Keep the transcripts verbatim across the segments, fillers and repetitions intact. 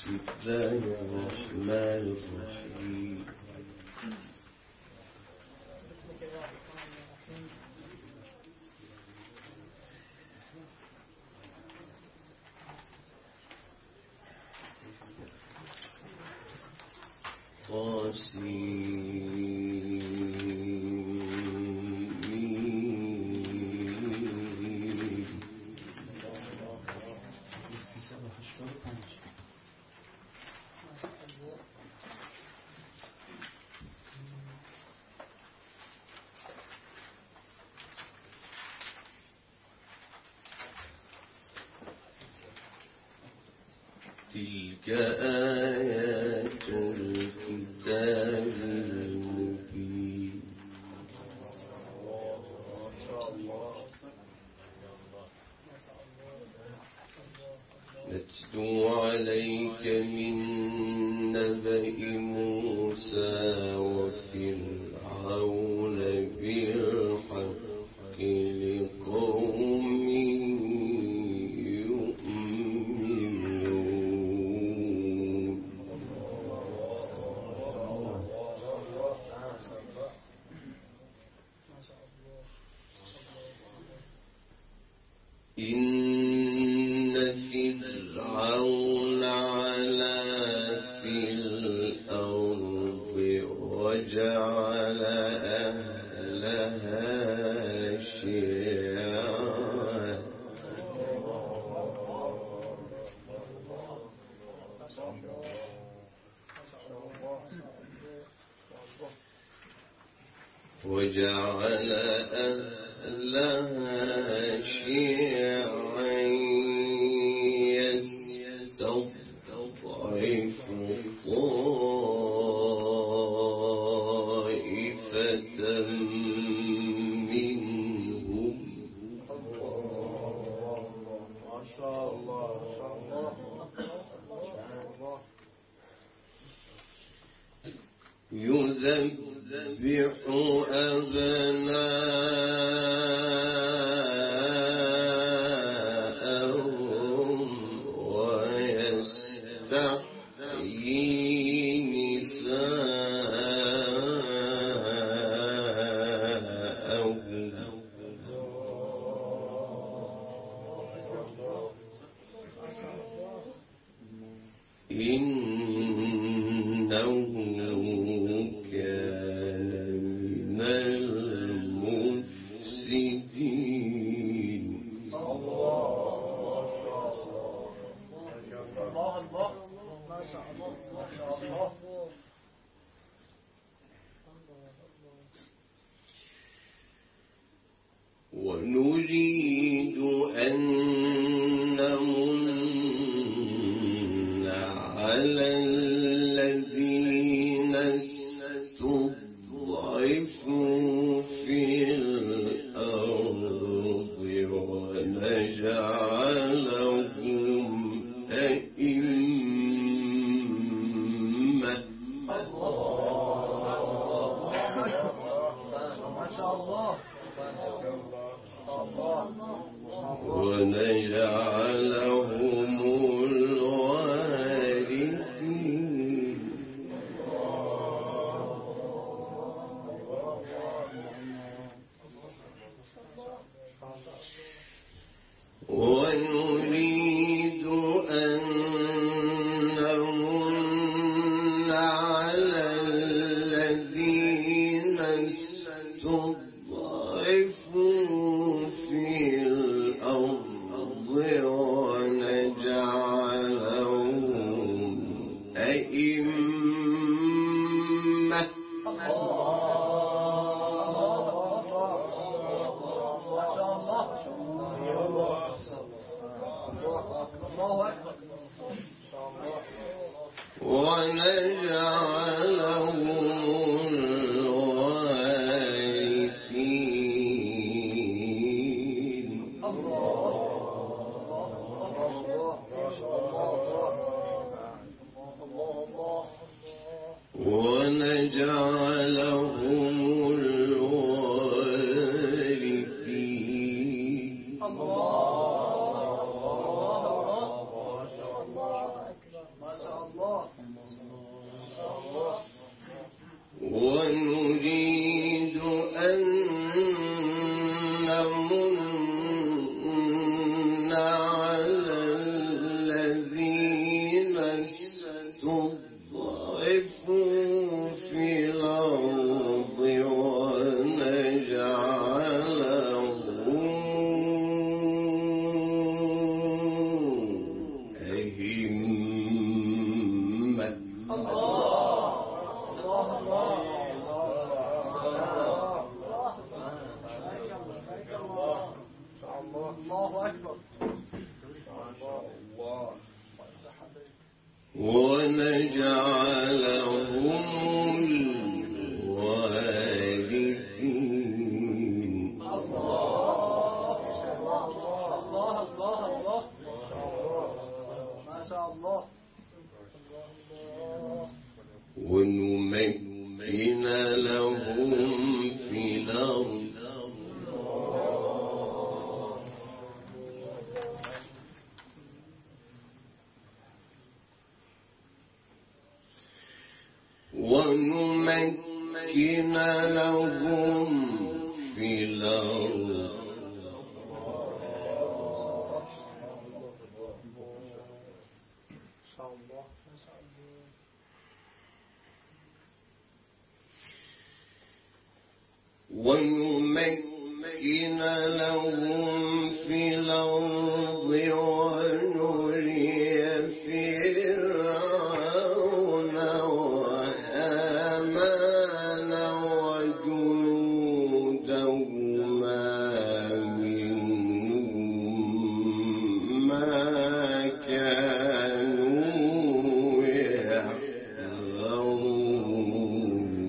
بسم الله الرحمن الرحيم. تلك آيات الكتاب المبين نتلو عليك من نبأ موسى وفرعون بالحق لقوم إن فرعون علا في الأرض وجعل أهلها شيعا وجعل أهلها شيعا يستضعف طائفة منهم ما شاء الله يذبح أبناءهم ويستحيي نساءهم إنه كان من المفسدين الله الله ما شاء الله ما شاء الله. ونريد أن نمن على الذين استضعفوا في الأرض ونجعلهم أئمة ما شاء الله ونجعلهم الوارثين ونريد أن نمن على الذين استضعفوا في الأرض ونجعلهم أئمة ونجعلهم الوارثين ونجعلهم الوارثين الله ما شاء الله ونمكن لهم في الأرض ونمكن لهم في الأرض ونمكن لهم في الأرض ونري فرعون وهامان وجنودهما منهم ما كانوا يحذرون.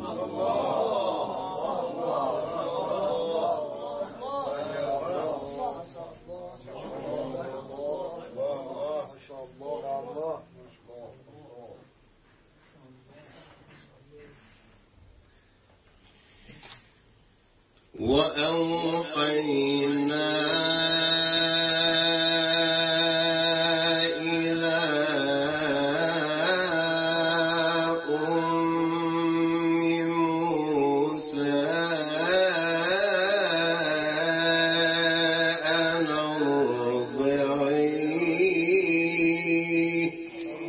وأوحينا إلى أم موسى أن أرضعيه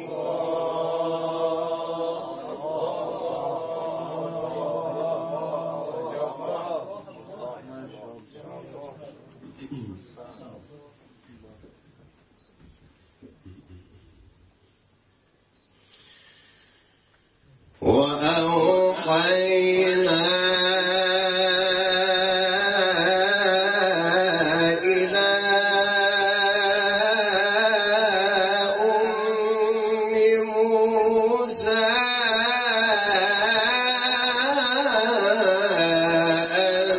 وأوحينا إلى أم موسى أن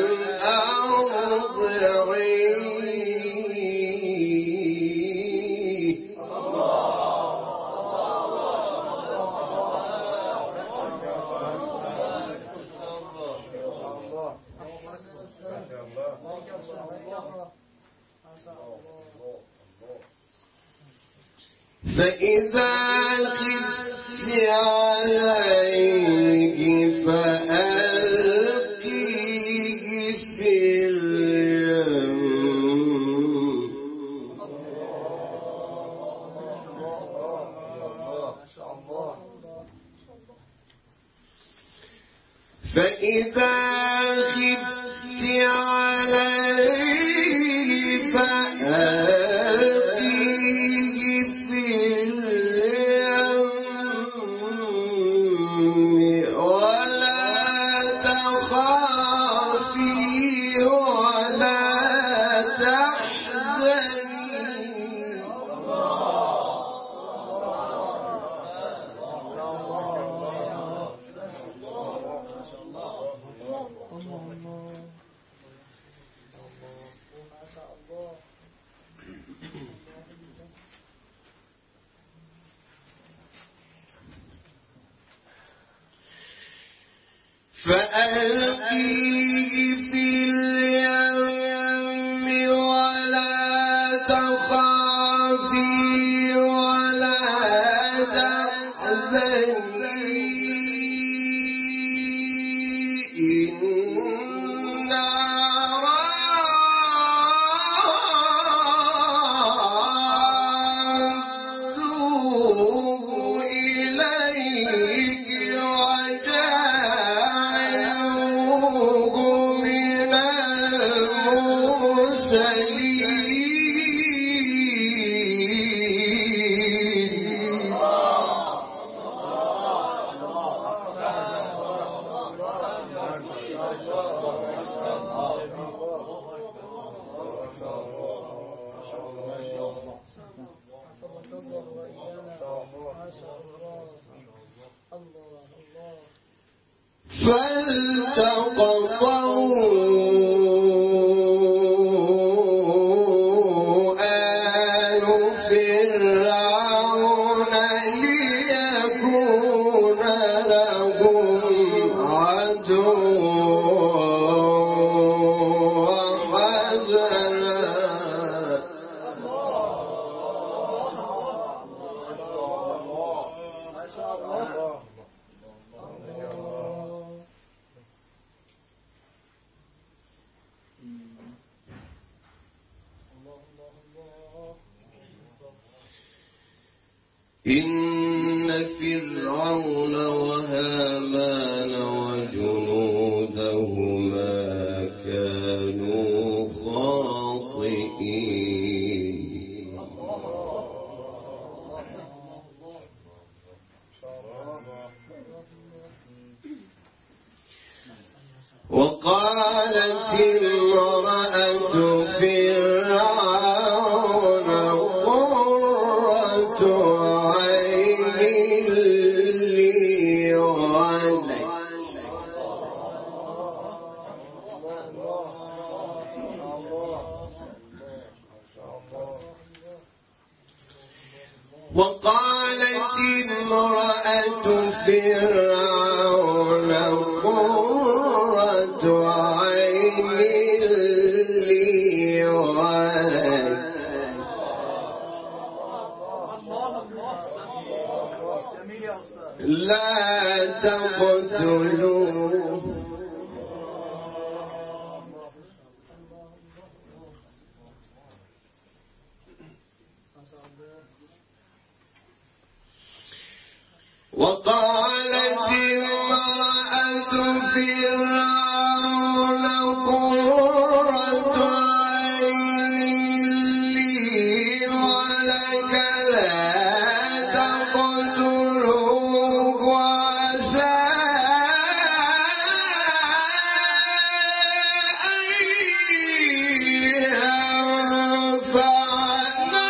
أرضعيه. فإذا خفت عليه فألقيه في اليم فإذا خفت عليه فألقيه في اليم ولا تخافي ولا تحزني. فألقيه في اليم ولا تخافي ولا تحزني إنا رادوه إليك إن فرعون وهامان وجنودهما كانوا خاطئين وقالت امرأة فرعون قرة عين لي ولك وقالت امرأة فرعون قرة عين لي ولك لا تقتلوه وقالت امرأة فرعون قرة عين لي ولك لا تقتلوه وعسى أن ينفعنا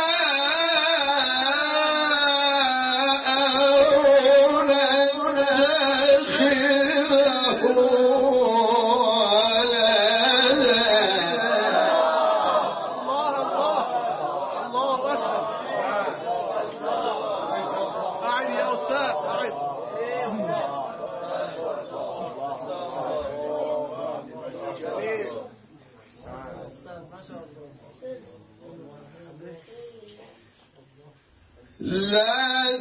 لا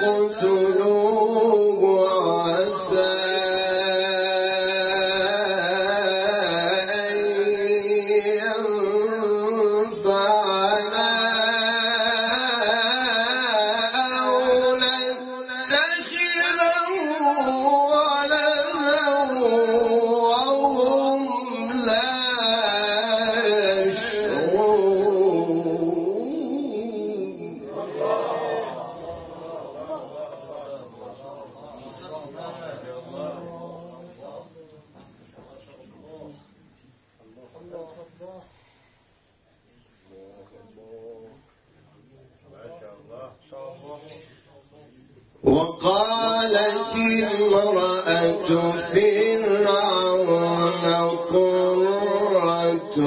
تقتلوه وعسى أن ينفعنا أو نتخذه ولدا وهم لا وقالت امرأة فرعون قرة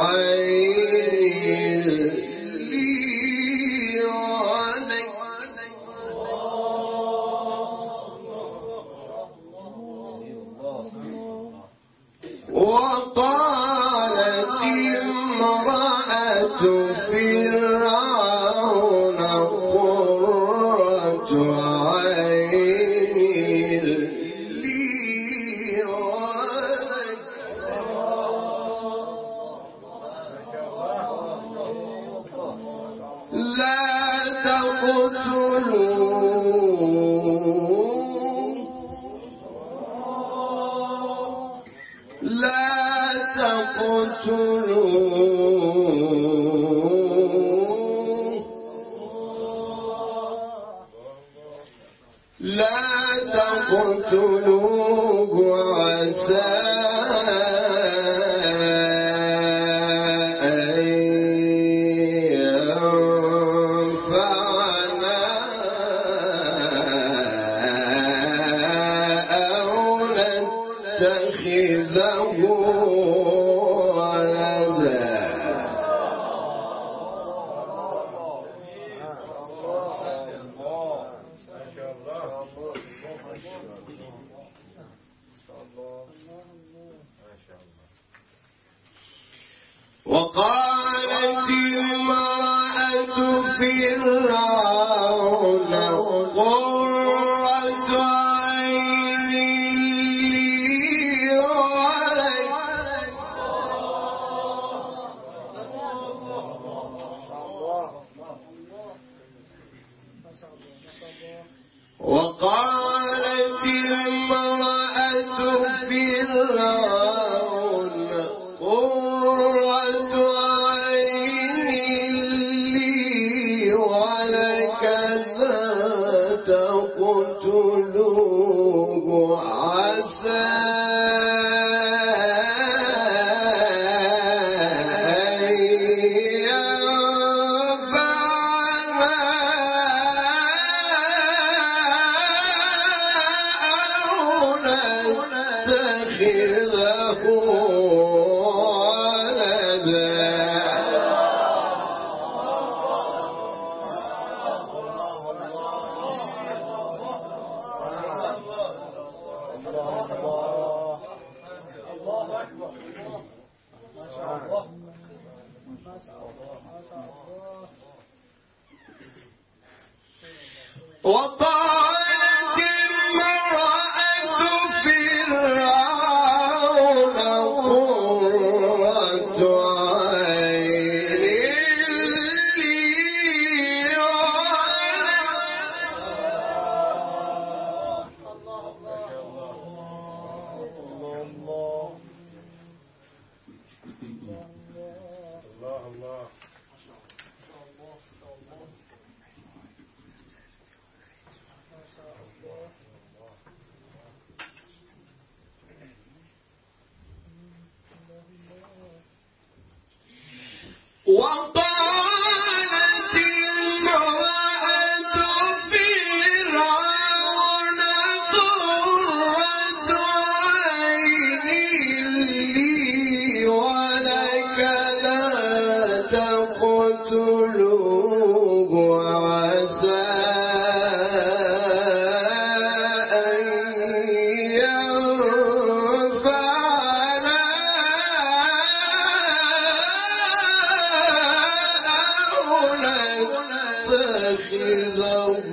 عين لي ولك وقالت امرأة فرعون قرة عين لي ولك لا تقتلوه لا تقتلوه لا تقتلوه عسى أن ينفعنا أو نتخذه ولدا. وقالت امرأة فرعون قرة عين لي ولك. وقالت امرأة فرعون قرة عين لي ولك لا تقتلوه عسى أن ينفعنا أو نتخذه وقالت امرأة فرعون قرة عين لي وقالت امرأة فرعون قرة عين لي ولك لا تقتلوه عسى أن ينفعنا أو نتخذه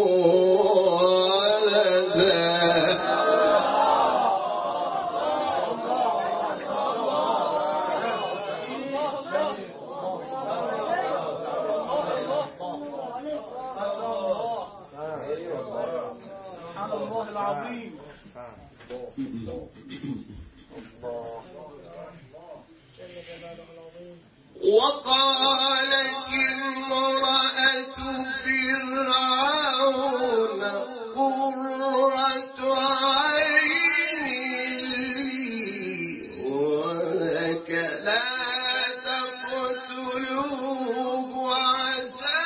وقالت امرأة فرعون قرة عين لي ولك لا تقتلوه عسى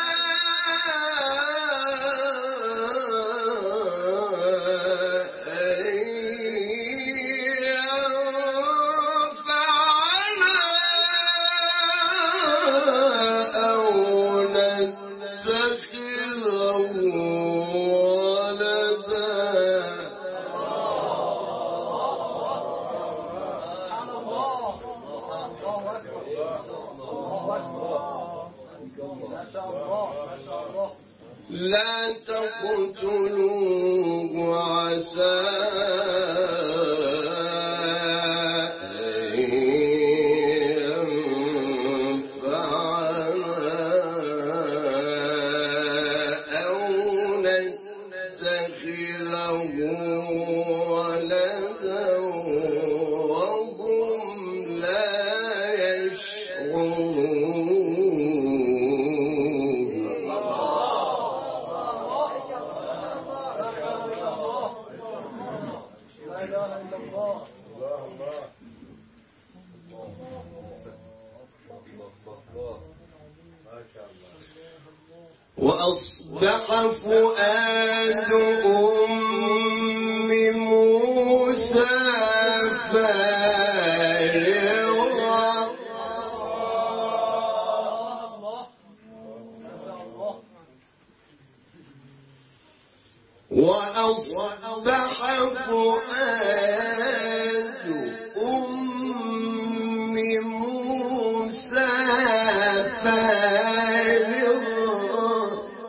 لا تقتلوه عسى أن ينفعنا أو نتخذه ولدا وهم لا يشعرون. لا إله إلا الله. الله الله. ما شاء الله. وأصبح فؤاد أم موسى فارغا وأصبح فؤاد أم موسى فارغا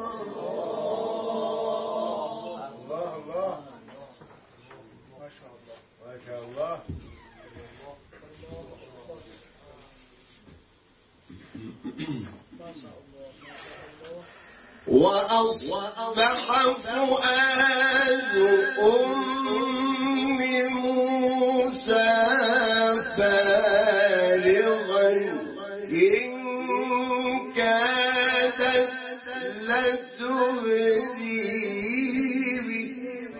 الله الله. ما شاء الله. ما شاء الله. وأصبح فؤاد أم موسى فارغا إن كادت لتبدي به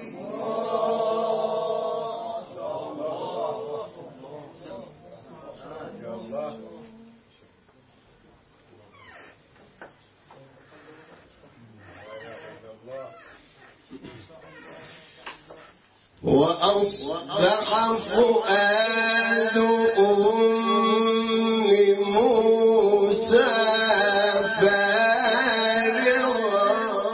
وأصبح فؤاد أم موسى فارغا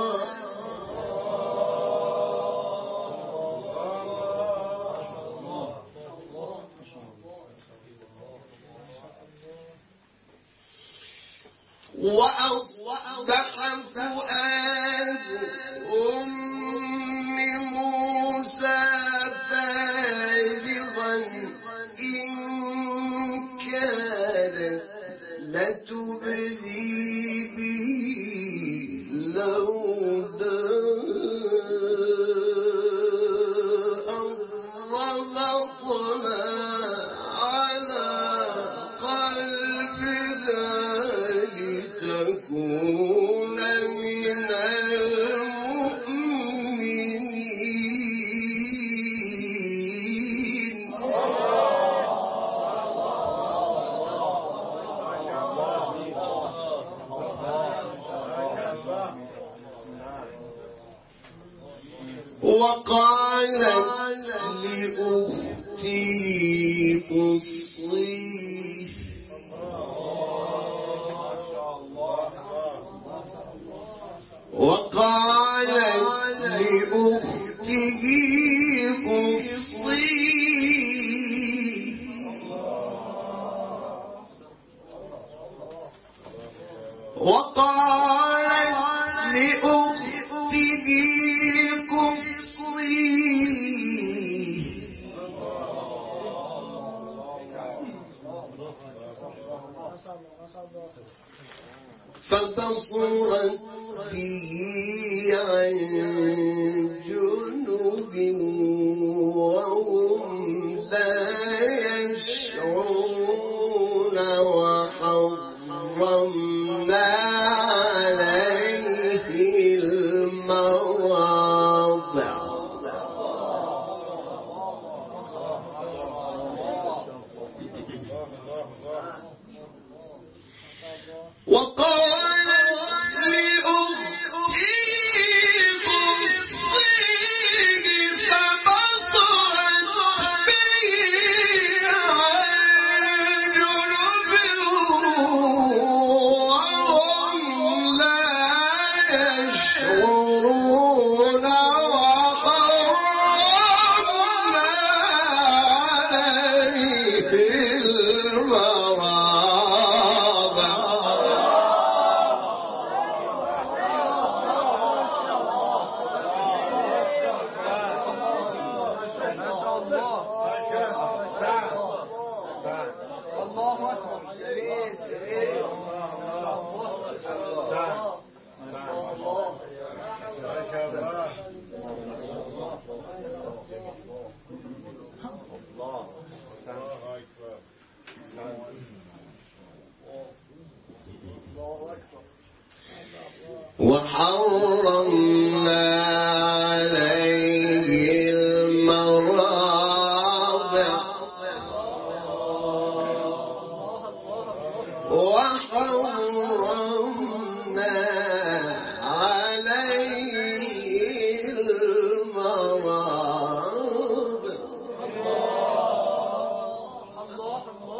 وأصبح فؤاد أم موسى فارغا إن كانت لتبدي به لولا أن ربطنا على قلبها لتكون من المؤمنين. وقالت لأختي قصيه وقالت لأخته قصيه وقالت لأخته قصيه فبصرت به عن جنوب وهم لا يشعرون وحرمنا عليه المواضع وقال لأختي قصيه فبصرت به عن جنب وهم لا يشعرون وحرمنا عليه المواضع الله أكبر. جميل جميل. وحرمنا عليه المراضع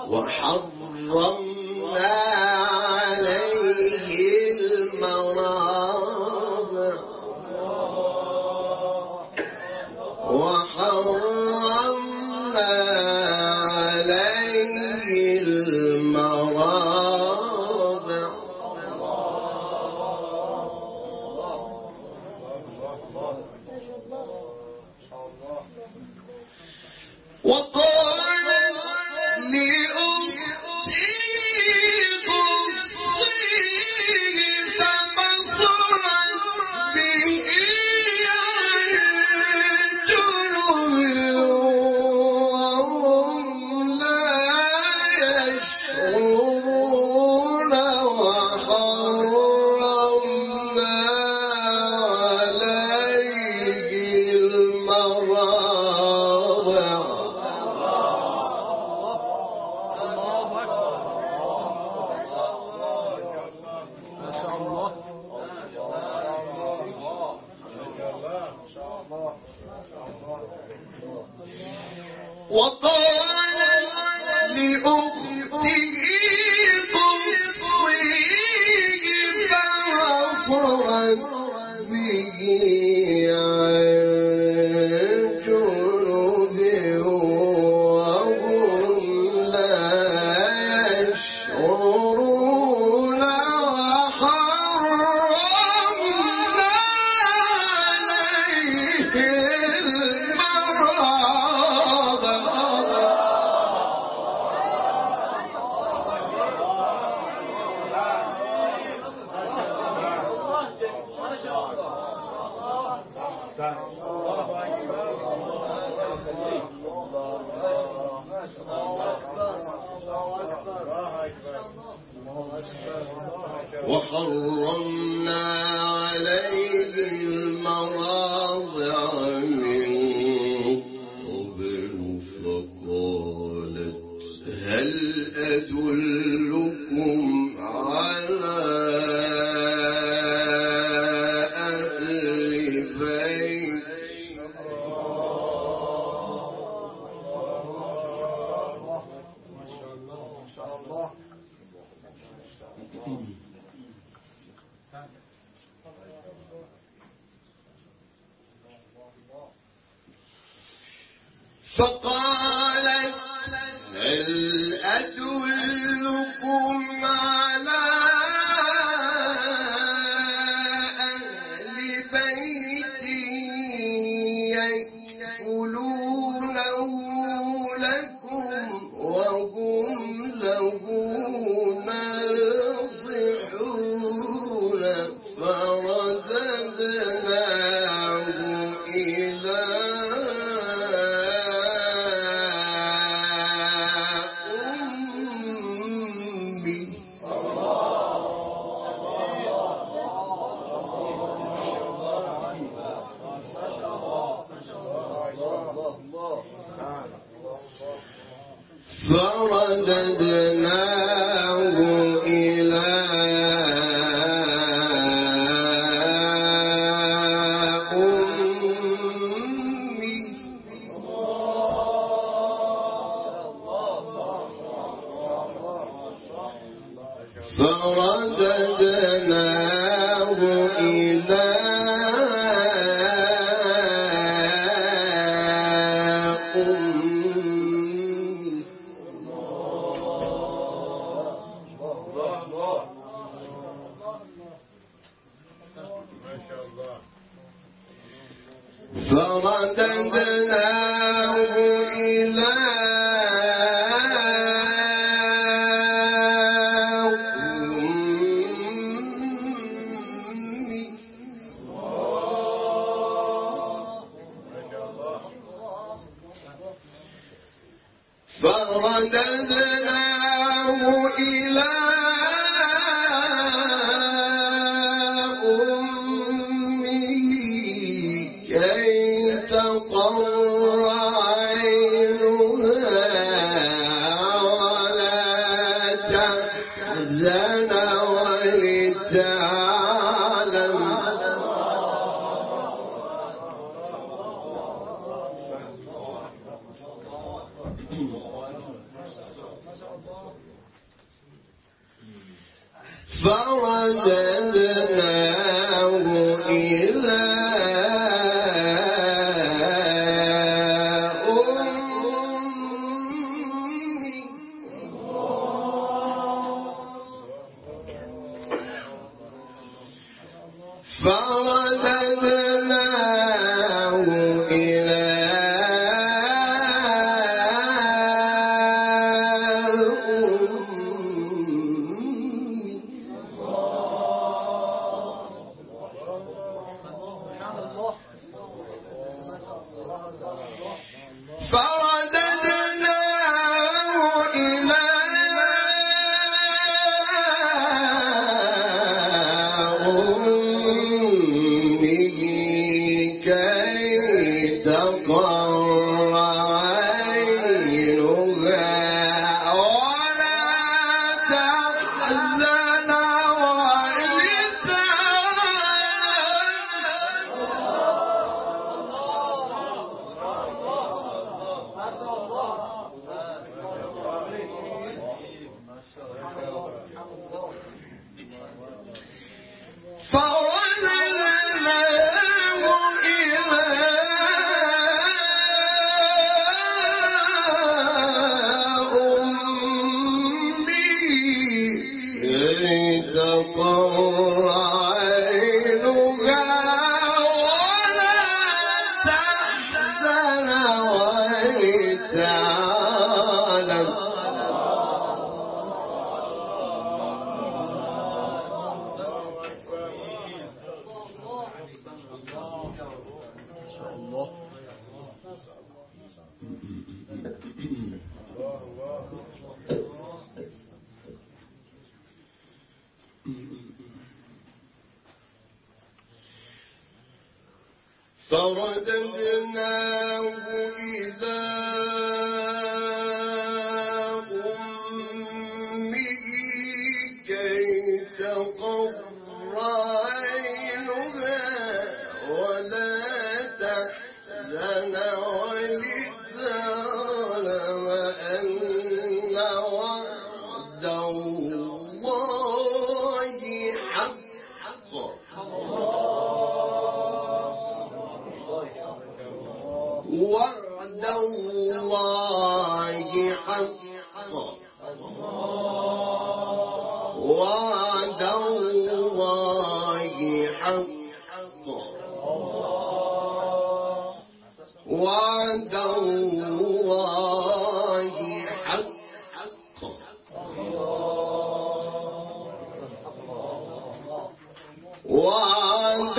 وحرمنا عليه المراضع وحرمنا عليه المراضع وقال لأختي قصيه فبصرت به عن جنب وهم لا يشعرون وحرمنا عليه المراضع وقال لأخته قصيه فبصرت به عن جنب وهم لا يشعرون وحرمنا عليه المراضع وحرمنا عليه المراضع من قبل فقالت هل أدلكم على أهل بيت فقالت هل أدلكم على أهل بيت يكفلونه لكم وهم له ناصحون فرددناه إلى فرددناه إلى أمه فرددناه إلى فرددناه إلى أمه فرددناه إلى تقر عينها ولا تحزن ولتعلم فرددناه إلى فرددناه إلى فرددناه إلى فرددناه إلى أمه كي تقر عينها ولا تحزن ولتعلم أن وعد الله حق. وعد الله حق. وعد الله حق. وعد الله حق. وعد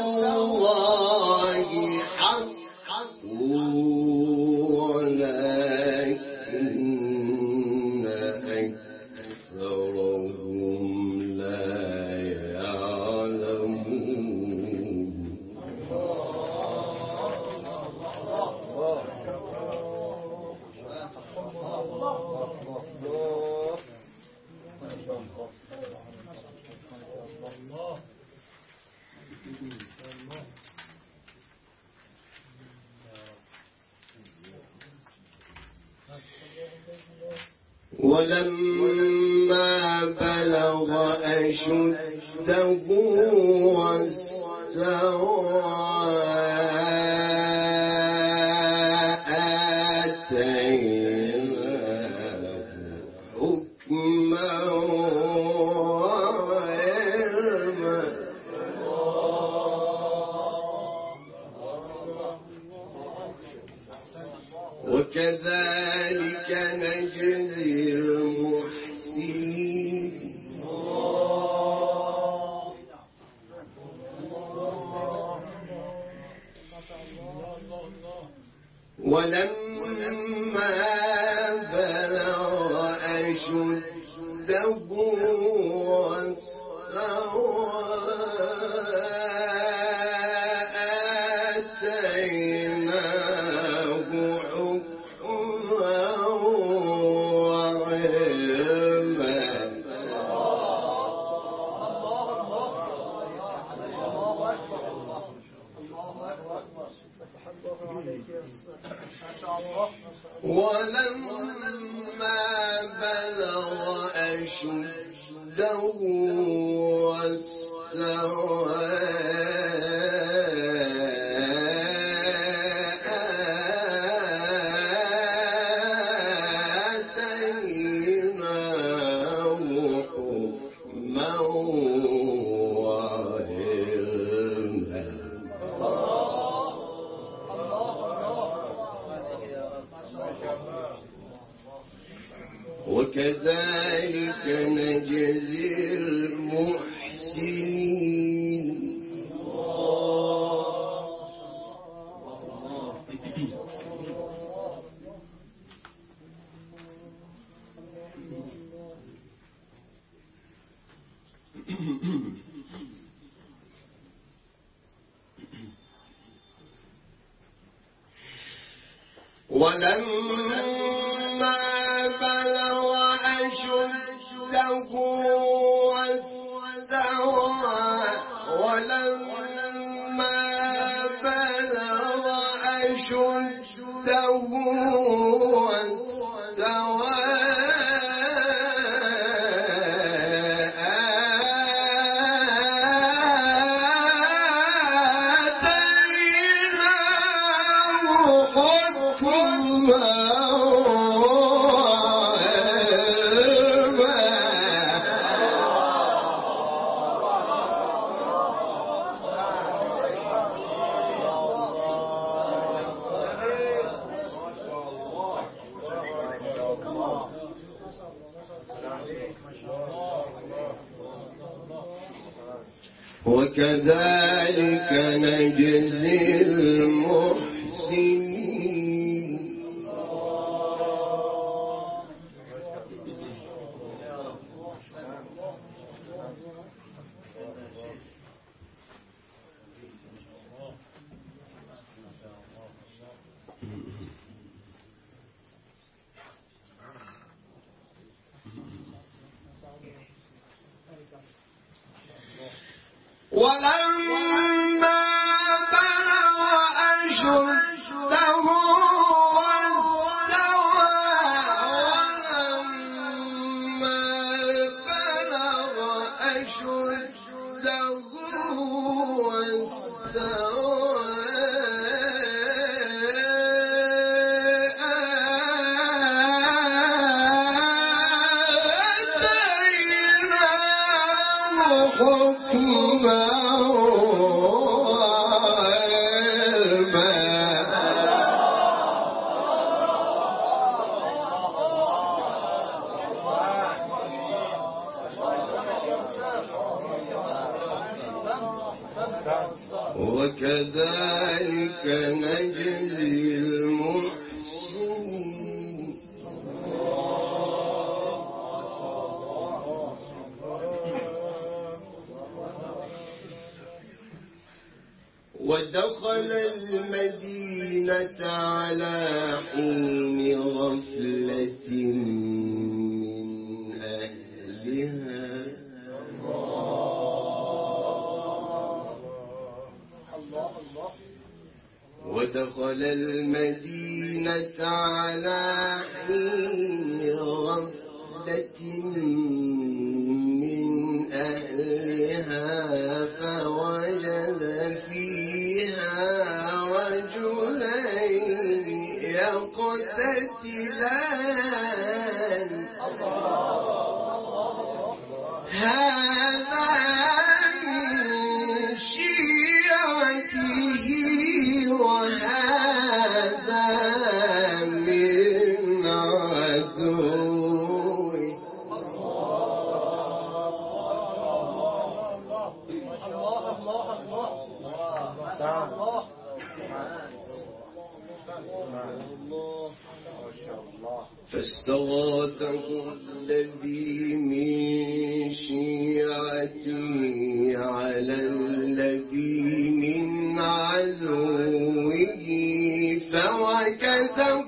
الله حق. ولكن أكثرهم لا يعلمون. ولما بلغ أشده واستوى آتيناه حكما وعلما. وكذلك نجزي المحسنين. ولما بلغ أشده واستوى آتيناه حكما وعلما. ولما بلغ أشده وكذلك نجزي المحسنين. ولما بلغ أشده واستوى ولما بلغ أشده واستوى وكذلك نجزي المحسنين. ولما بلغ أشده واستوى ولما بلغ أشده وكذلك نجزي المحسنين. ودخل المدينة على حين غفلة من أهلها ودخل المدينة على حين غفلة من أهلها فوجد فيها رجلين يقتتلان هذا من شيعته وهذا من عدوه. فاستغاثه الذي من شيعته على الذي من عدوه فوكزه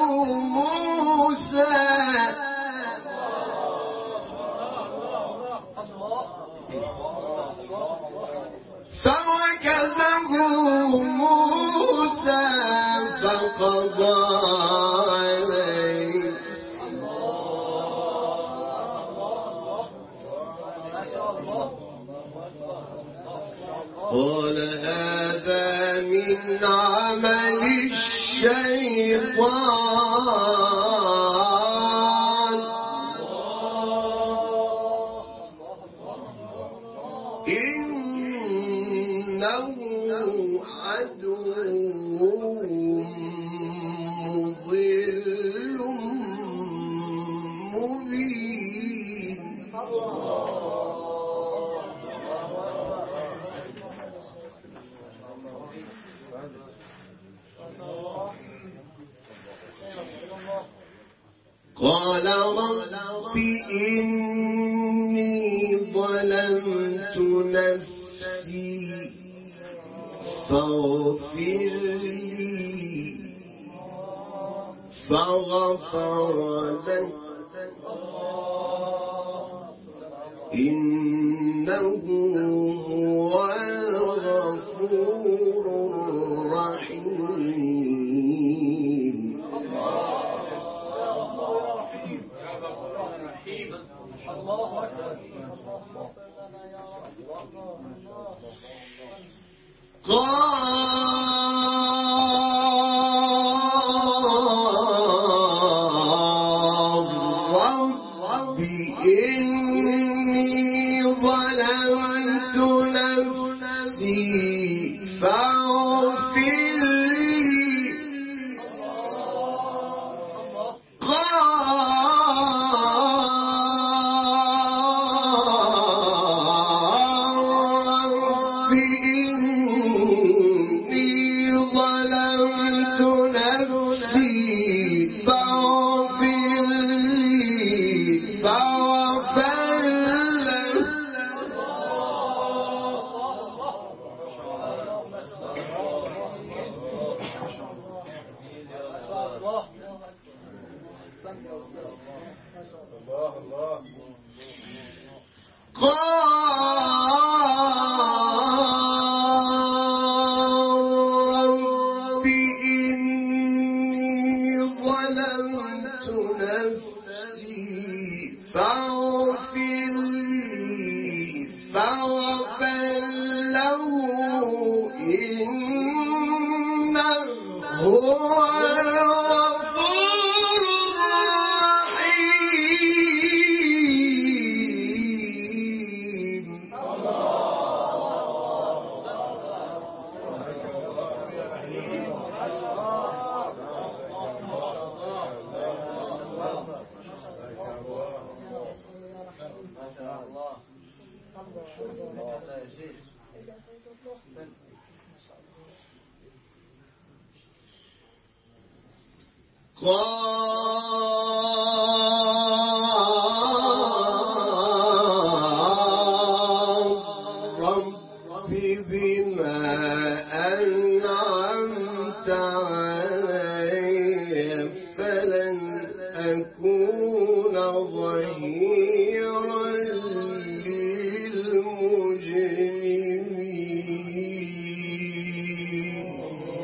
موسى فوكزه موسى فقضى عليه. إنه عدو مضل مبين قال رب إني ظلمت نفسي فاغفر لي فغفر له إنه هو الغفور الرحيم الله أكبر. قال رب إني ظلمت نفسي فاغفر لي الله الله قال رب إني ظلمت نفسي فاغفر لي فغفر له إنه هو الغفور الرحيم قال رب بما أنعمت علي فلن أكون ظهيرا للمجرمين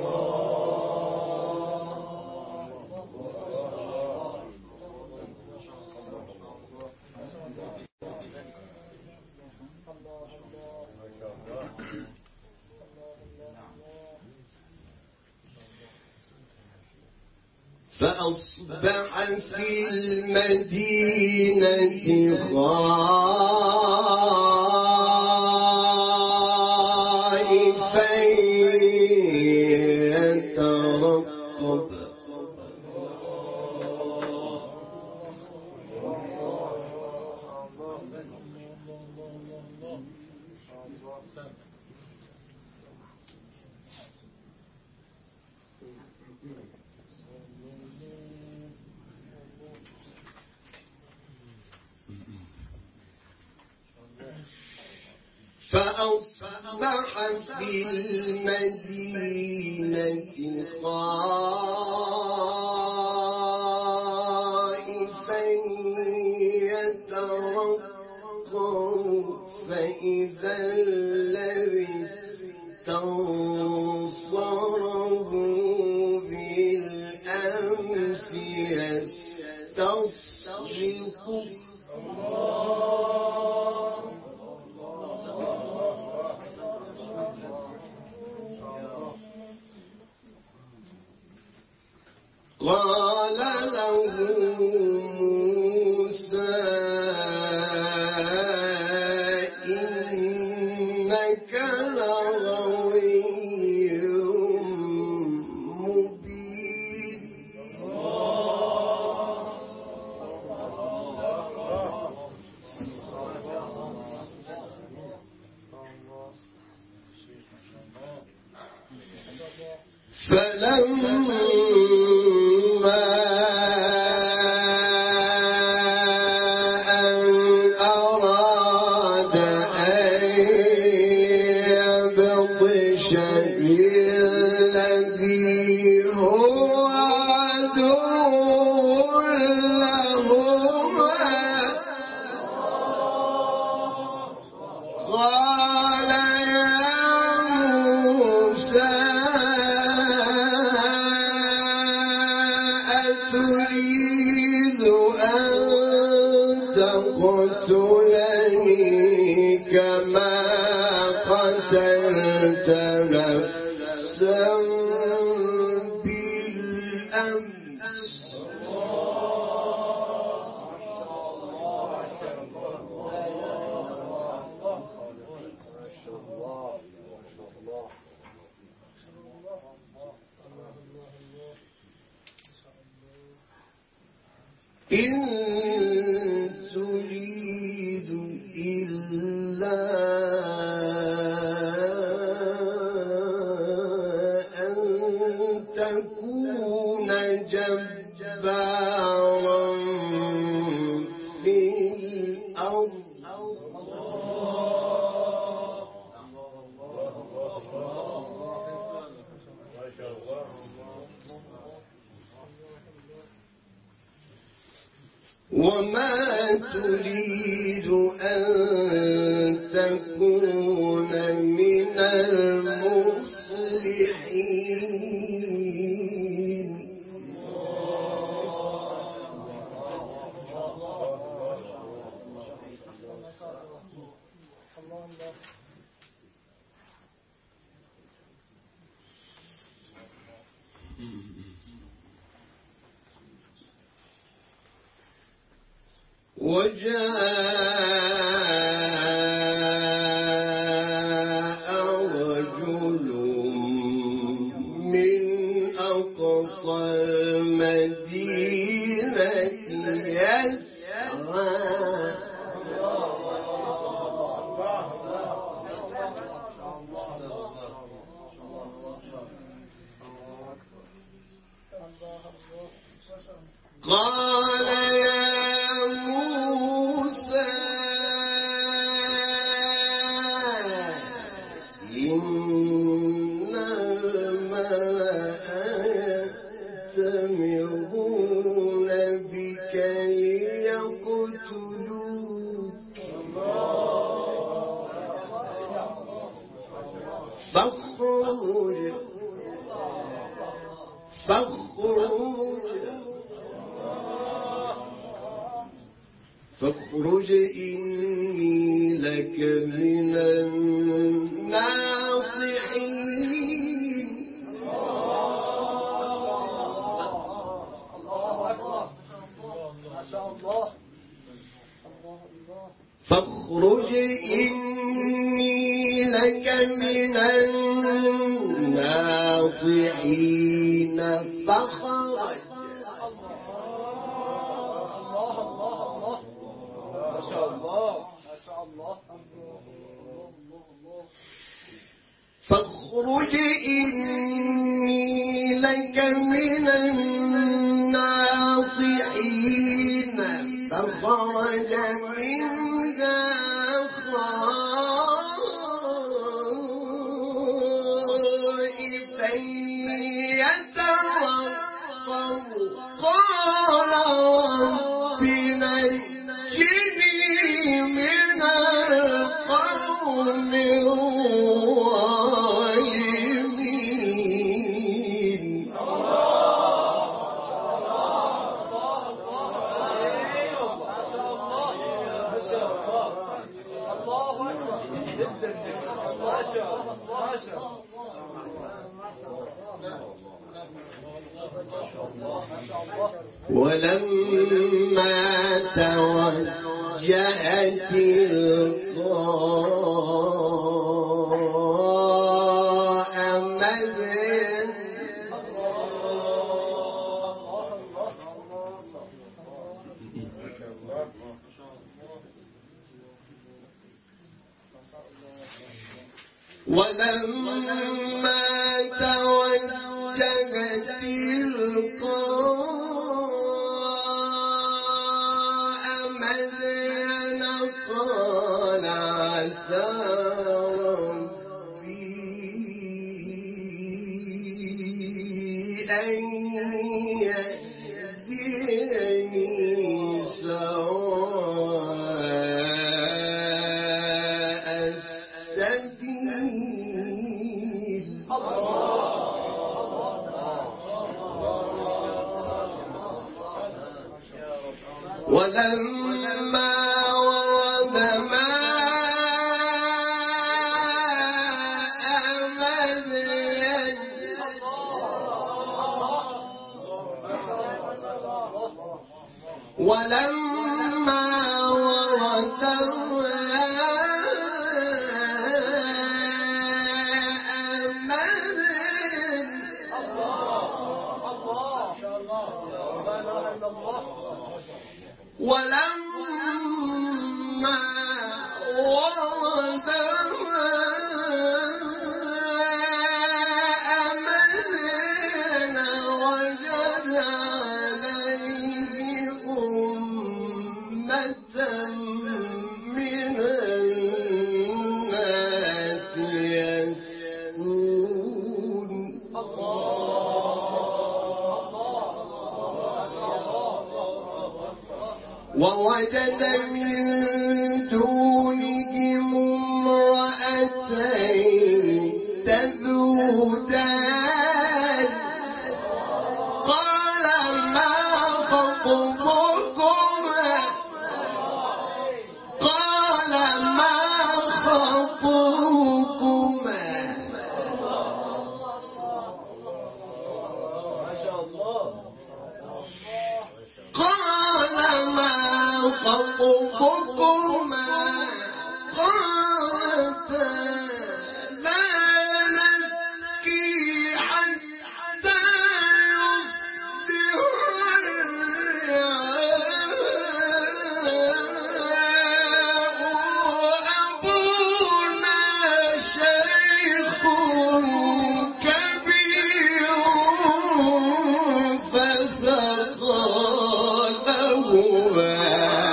فأصبح في المدينة خائفا يترقب فأصبح في المدينة خائفا يترقب فإذا الذي استنصره بالأمس يستصرخه قال موسى إنك لغوي مبين فلما أن أراد أن يبطش بالذي هو عدو لهما قال يا موسى أتريد أن تقتلني كما قتلت نفسا بالأمس إن تريد إلا أن تكون جبارا في الأرض وما تريد أن تكون من المصلحين وجاء رجل من أقصى المدينة يسعى قال يا موسى إن الملأ يأتمرون بك ليقتلوك فاخرج فاخرج فاخرج إني لك من الناصحين فاخرج إني لك من الناصحين فخرج فاخرج إني لك من الناصحين فخرج منها خائفا يترقب قال رب نجني من القوم الظالمين ولما توجه تلقاء مدين ولما توجه تلقاء مدين قال عسى ربي أن يهديني سواء السبيل ولما ورد ماء مدين ولما ورد ولما ورد مدين وجد عليه أمة من الناس يسكون ووجد من دونهم امرأتين تذودان قال ما خطبكما قال ما خطبكما قال ما خطبكما قالتا لا نسقي حتى يصدر الرعاء وأبونا شيخ كبير فسقى لهما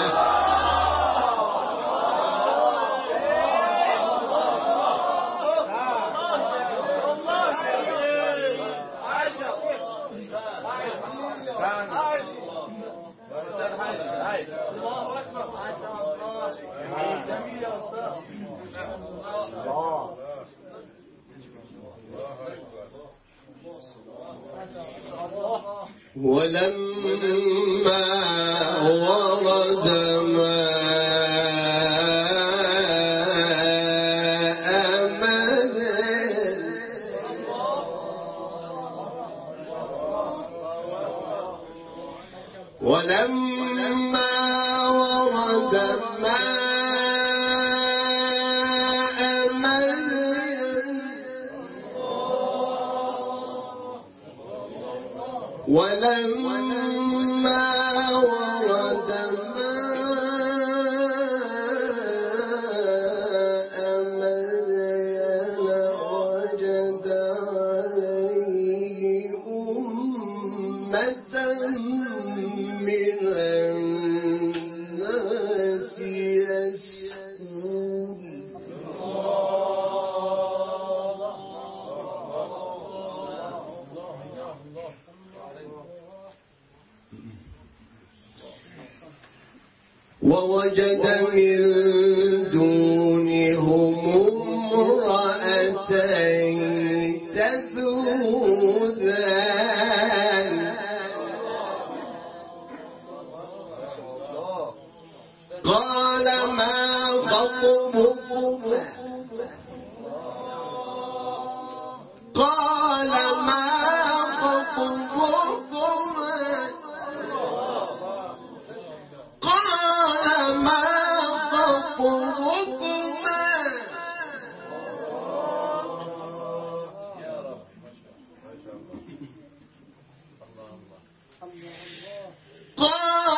ولما ورد ماء مدين ولما ورد ماء مدين ولما ورد ماء مدين وجد عليه أمة من الناس يسكون ووجد من دونهم امرأتين تذودان قال ما خطبكما قال ما خطبكما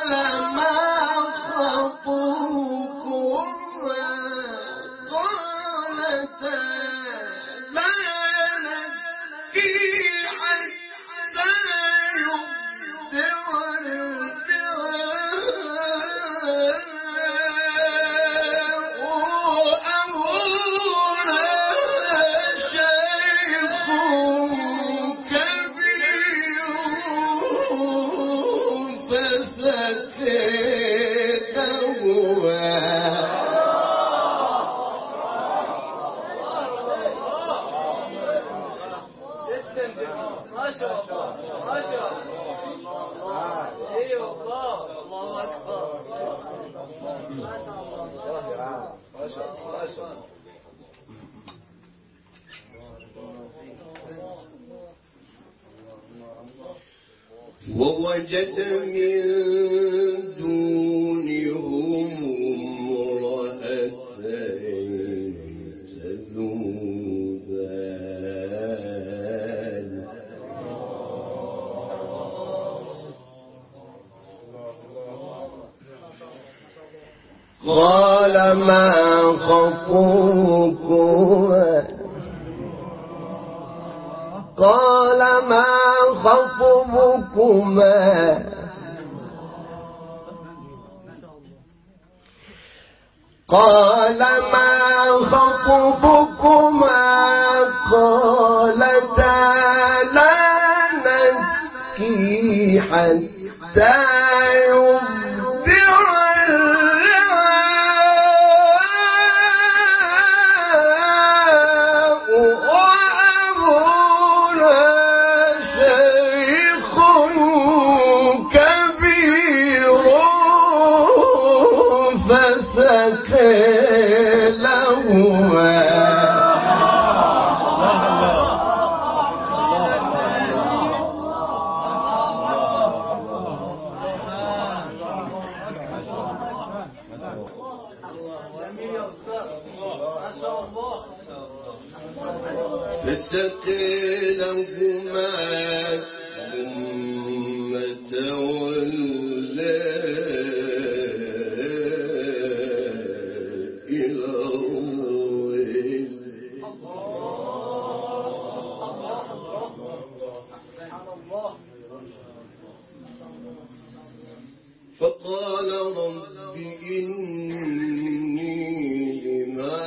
ووجد من دونهم امرأتين تذودان قال ما خطبكما قال ما خطبكما قال ما خطبكما قالتا لا نسقي حتى يصدر الرعاء وأبونا شيخ كبير فسقي لهما فسقي لهما ثم تولى إلى الظل فقال رب إني لما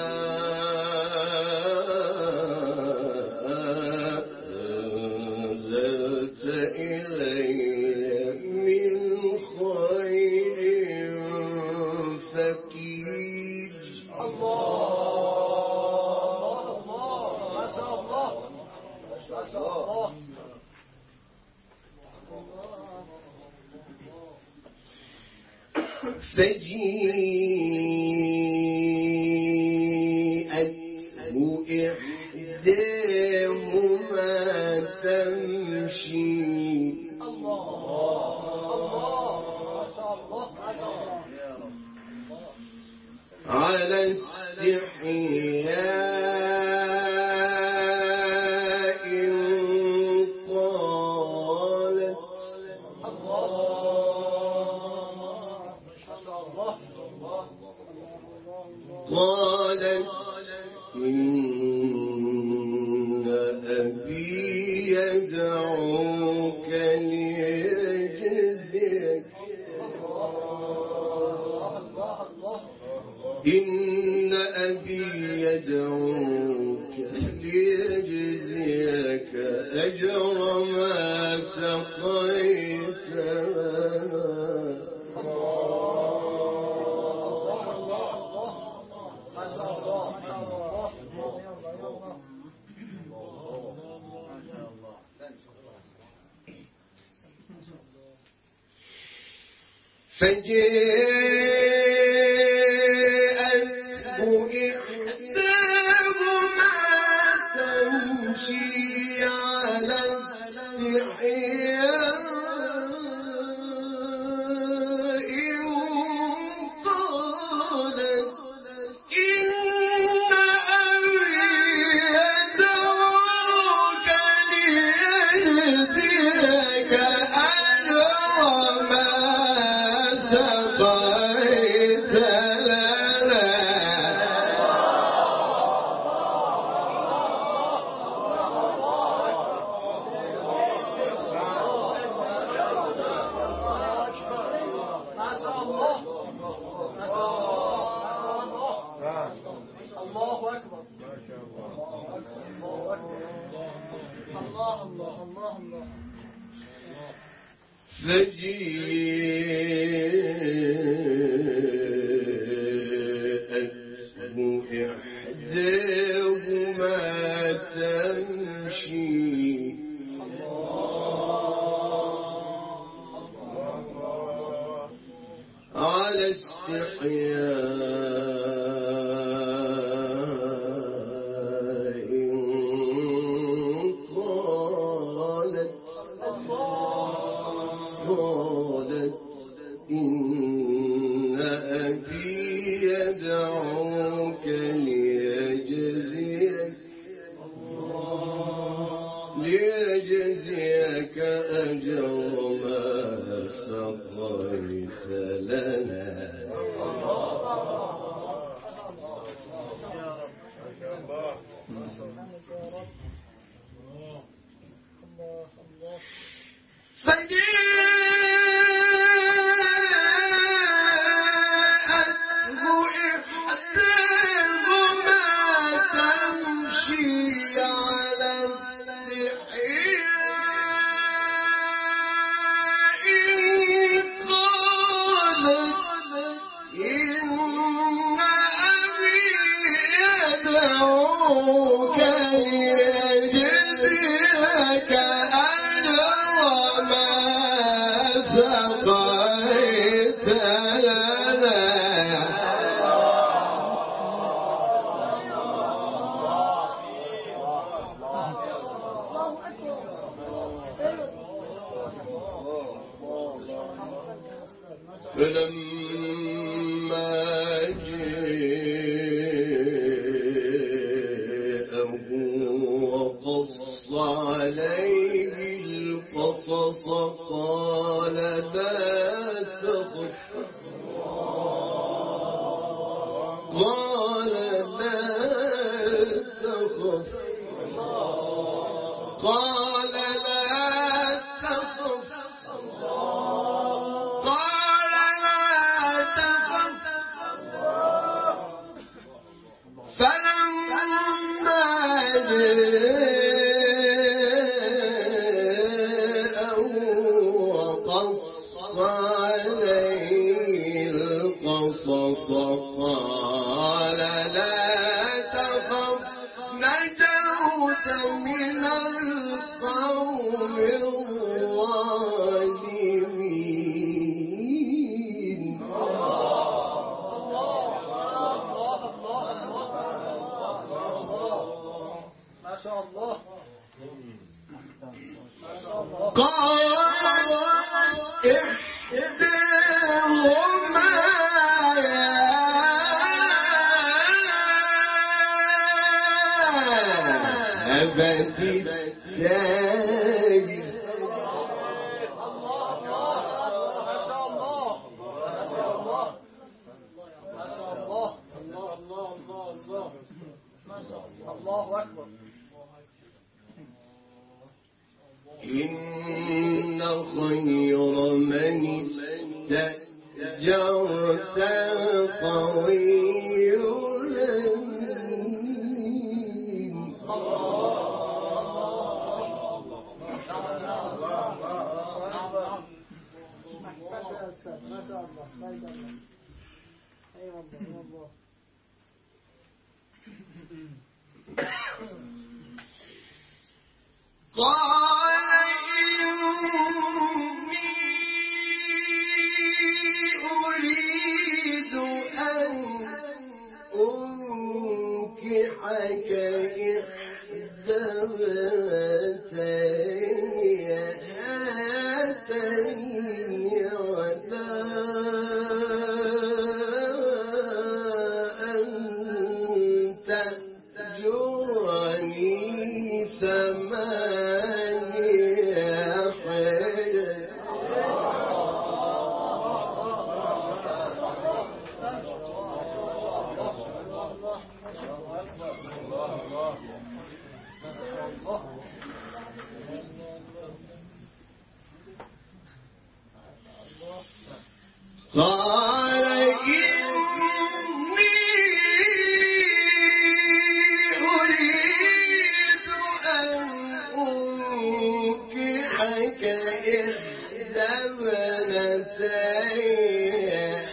أنزلت إلي من خير فقير فجيءته إحداهما تمشي على استحياء قالت قالت إن أبي يدعوك ليجزيك إن أبي يدعوك ليجزيك أجر ما سقيت لنا فجاءته إحداهما تمشي على استحياء قالت إن أبي يدعوك ليجزيك أجر ما سقيت لنا الله أكبر الله الله الله الله فجيءته إحداهما تمشي على استحياء قالت قالت إن أبي يدعوك ليجزيك ليجزيك أجر ما سقيت لنا فجاءته إحداهما تمشي على استحياء قالت إن أبي يدعوك ليجزيك أجر ما سقيت لنا فلما جاءه وقص عليه القصص قال لا تخف قال لا تخف قال لا تخف قال لا تخف فلما جاءه وقص عليه القصص قال لا تخف نجوت من القوم الظالمين ما شاء الله قال إحداهما يا أبت التالي الله أكبر إن خير من استأجرت القوي الأمين ما شاء الله بارك الله أي والله أي والله قال إني أريد أن أنكحك إحدى ابنتي هاتين على أن تأجرني ثمانية قال إني أريد أن أنكحك إحدى ابنتي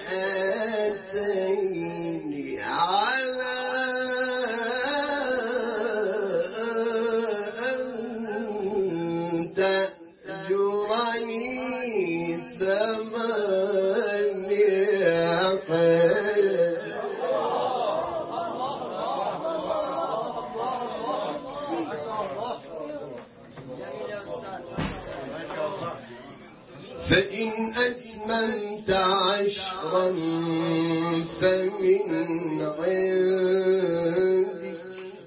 هاتين على أن تأجرني ثمانية حجج. فإن أتممت عشرا فمن عندك.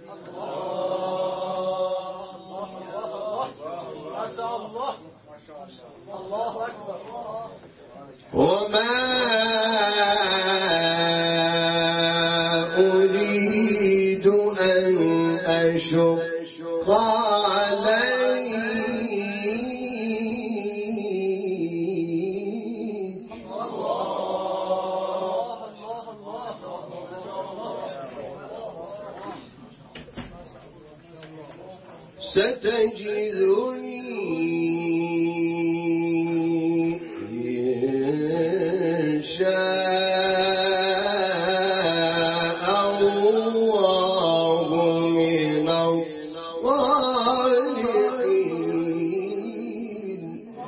الله أكبر. وما أريد أن أشق عليك. ستجدني إن شاء الله من الصالحين.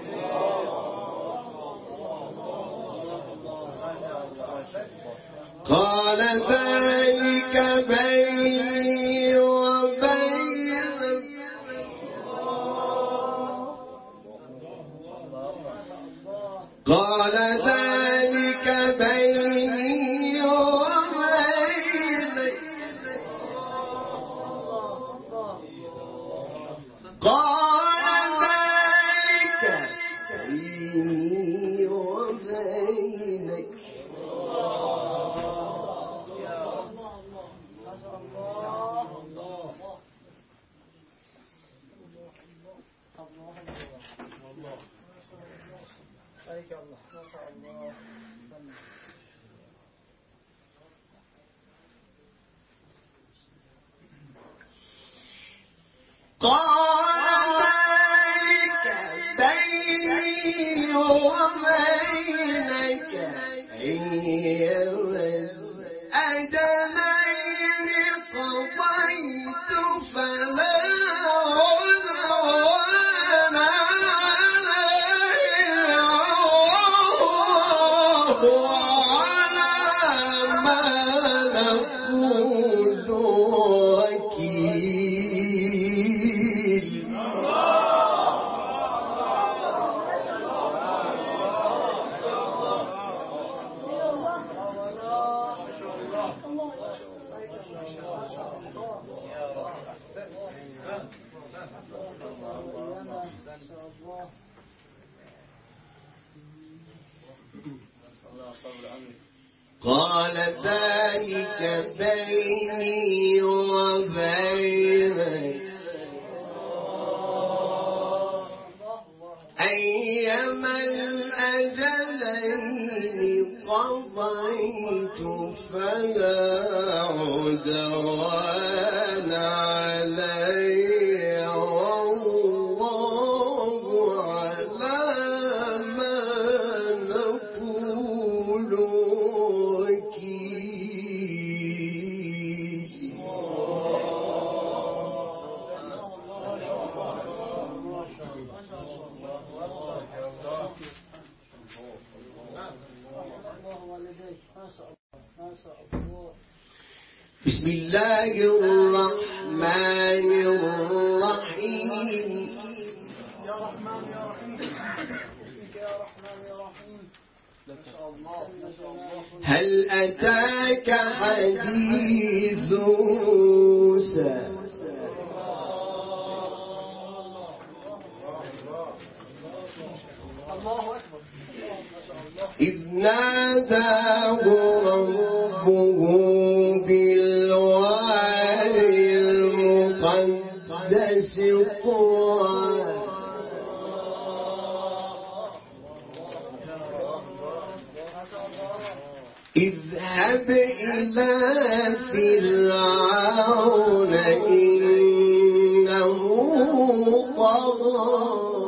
قال ذلك بيني وبينك. قال ذلك بيني وبينك. قال ذلك بيني وبينك. عليك الله. ما شاء الله. قال ذلك بيني وبينك أيام الأجلين قضيت فلا عدوان علي وعلى ما نقول وكيل. قال ذلك بيني وبينك أيما الأجلين قضيت فلا عدوان علي والله على ما نقول وكيل. بسم الله الرحمن الرحيم. يا رحمن يا رحيم. يا رحمن يا رحيم. ما شاء الله. ما شاء الله. هل أتاك حديث موسى الله أكبر. إذ ناداه ربه بالوادي المقدس طوى اذهب إلى فرعون إنه طغى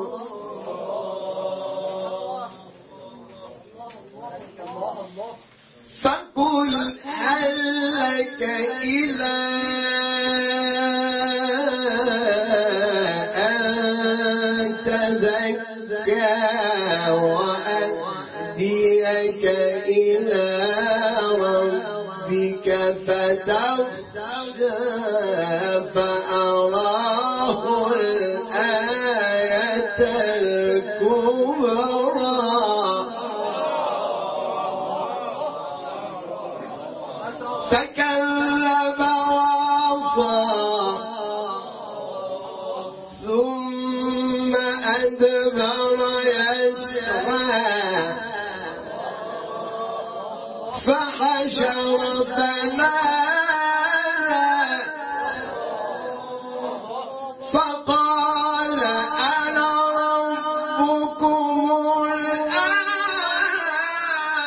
فقل هل لك إلى أن تزكى وأهديك إلى ربك فتخشى فأراه الآية الكبرى فكذب وعصى ثم أدبر يسعى فحشر فنادى فقال أنا ربكم الأعلى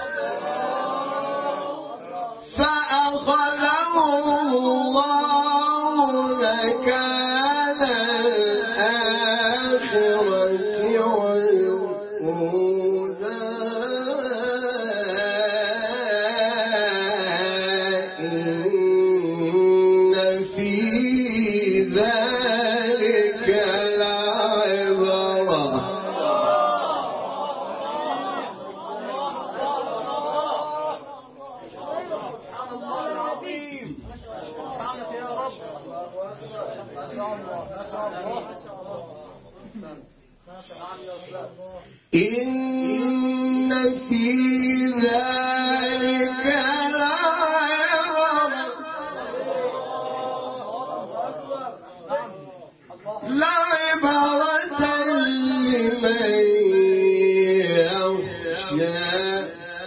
فأخذه الله نكال الآخرة والأولى إن في ذلك لعبرة إن في ذلك لعبرة لمن يخشى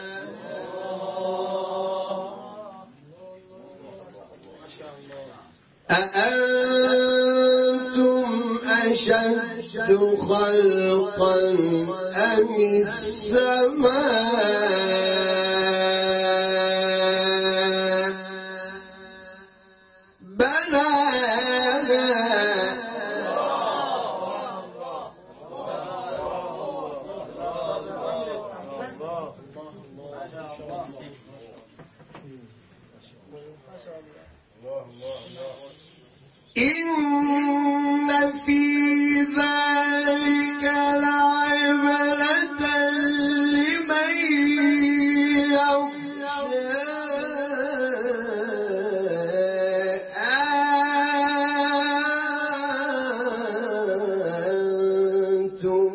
أأنتم أشد خلقا أم السماء بناها إن في ذلك لعبرة لمن يخشى أنتم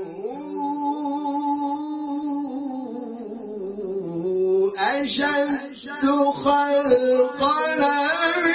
أشد خلقا أم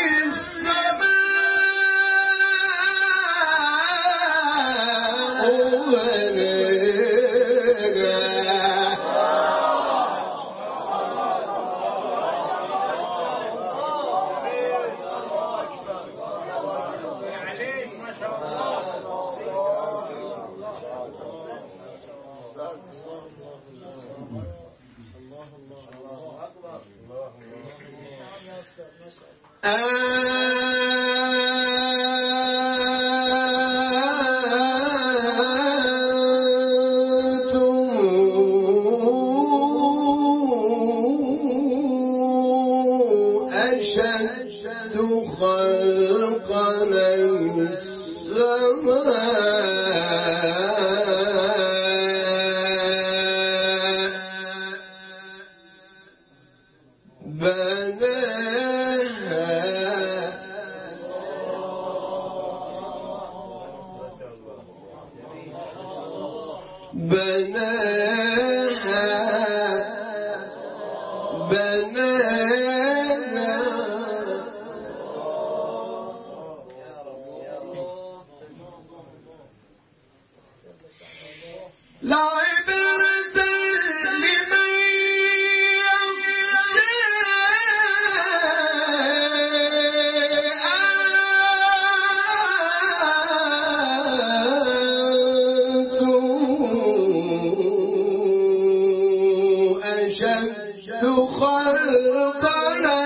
خلقنا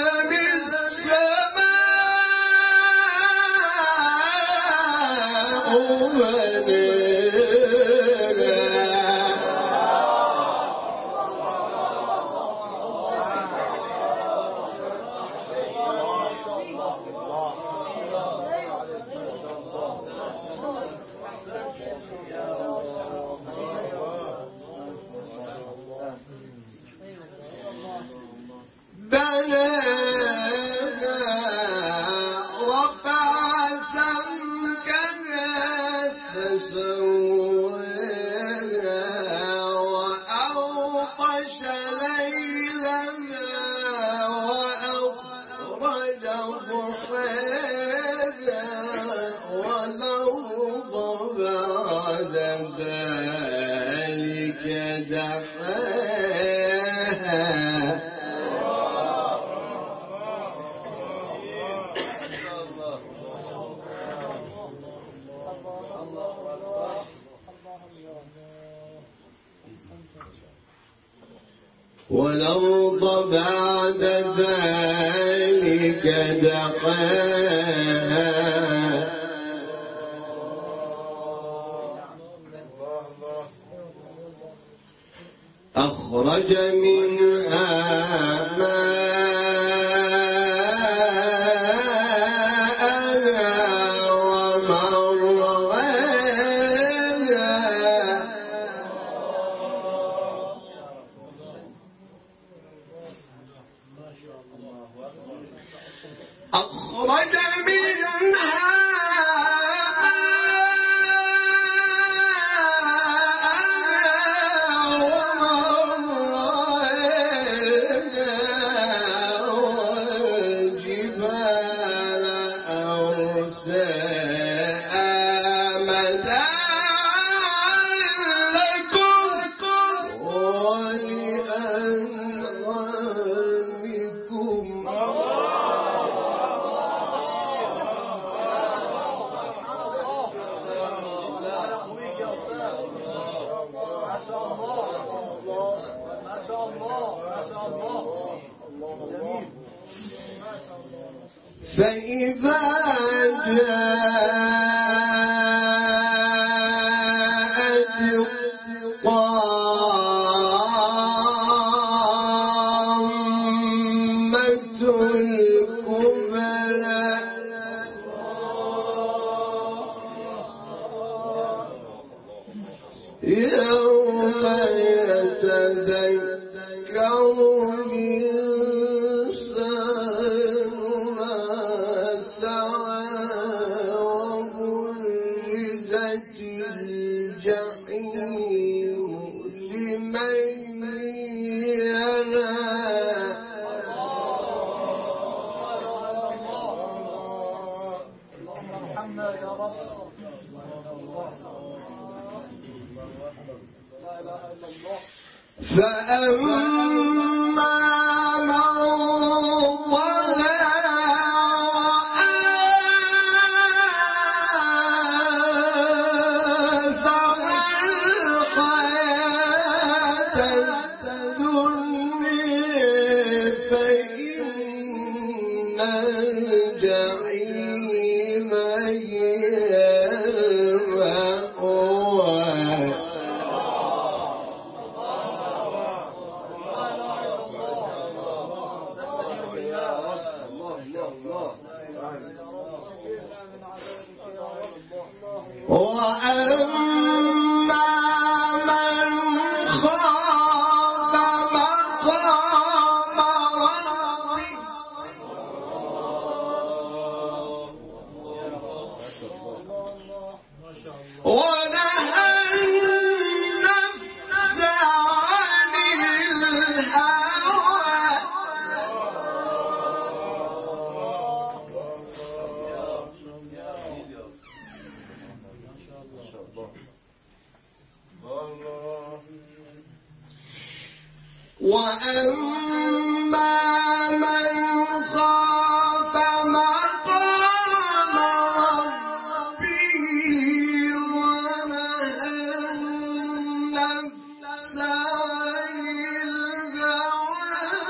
بالسماء والأرض بعد ذلك دحاها أخرج منها ماءها ومرعاها أخرج منها فإذا جاءت الطامة الكبرى يوم يتذكر فأما من طغى وآثر الحياة الدنيا فإن الجحيم هي المأوى وأما من خاف مقام ربه ونهى النفس عن الهوى وأما من خاف مقام ربه ونهى النفس عن الهوى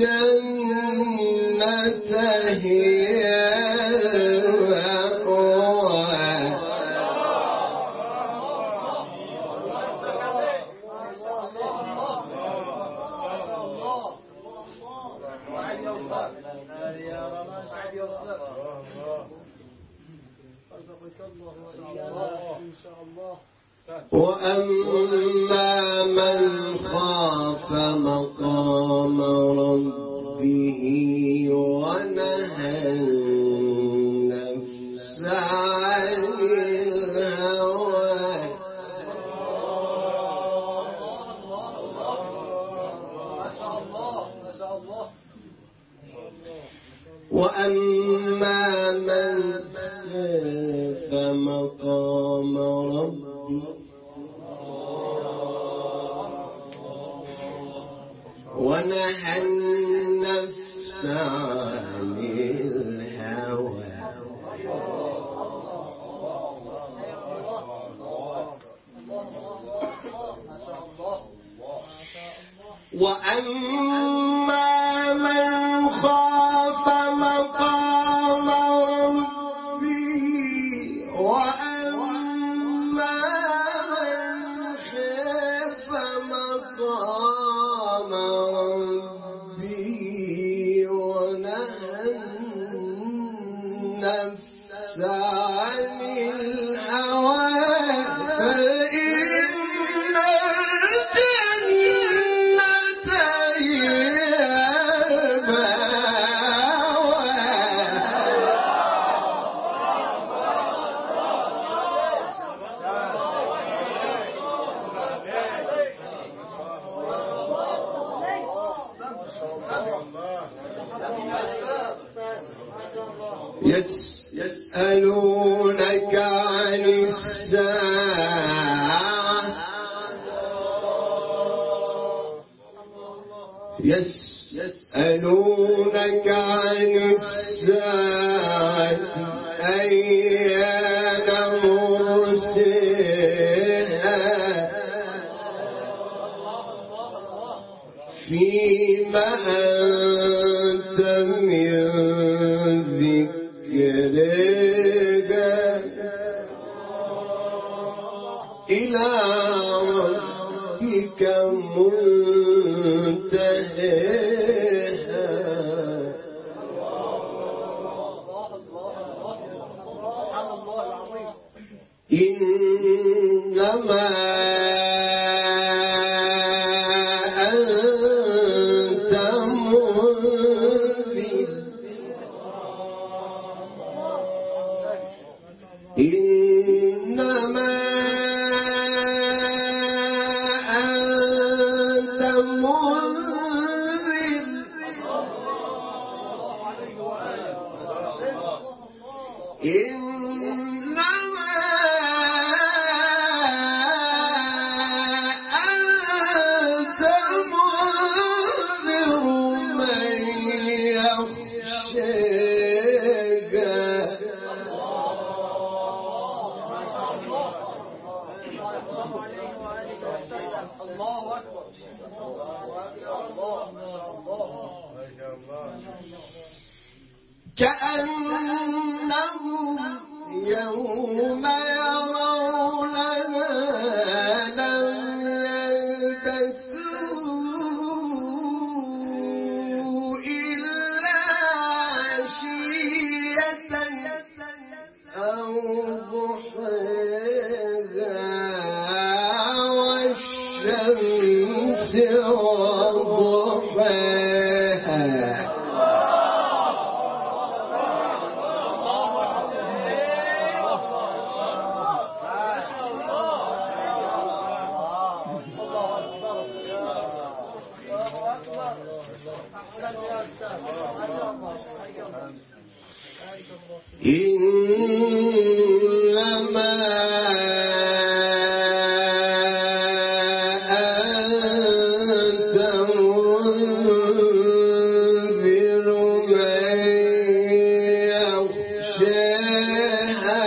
هي وأما من خاف مقام ربه ونهى النفس عن الهوى وأما من خاف مقام ربه ونهى النفس عن الهوى وأما من خاف مقام ربه وأما من خاف مقام ربه ونهى النفس عن الهوى فإن الجنة هي يسألونك عن الساعة يسألونك عن الساعة أيان مرساها فيما أنت من ذكرك إلى ربك منتهاها إنما أنت منذر إنما أنت منذر إنما أنت منذر من يخشاك الله أكبر كأنهم يوم يرونها لم يلبثوا إلا عشية أو ضحاها والشمس وضحاها إنما أنت منذر من يخشاها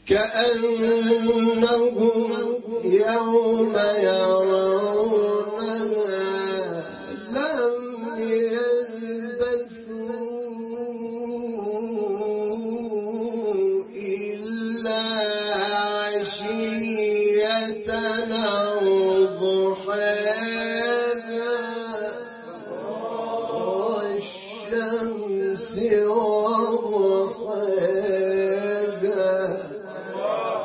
كأنهم يوم يرونها لم يلبثوا إلا عشية أو ضحاها والشمس وضحاها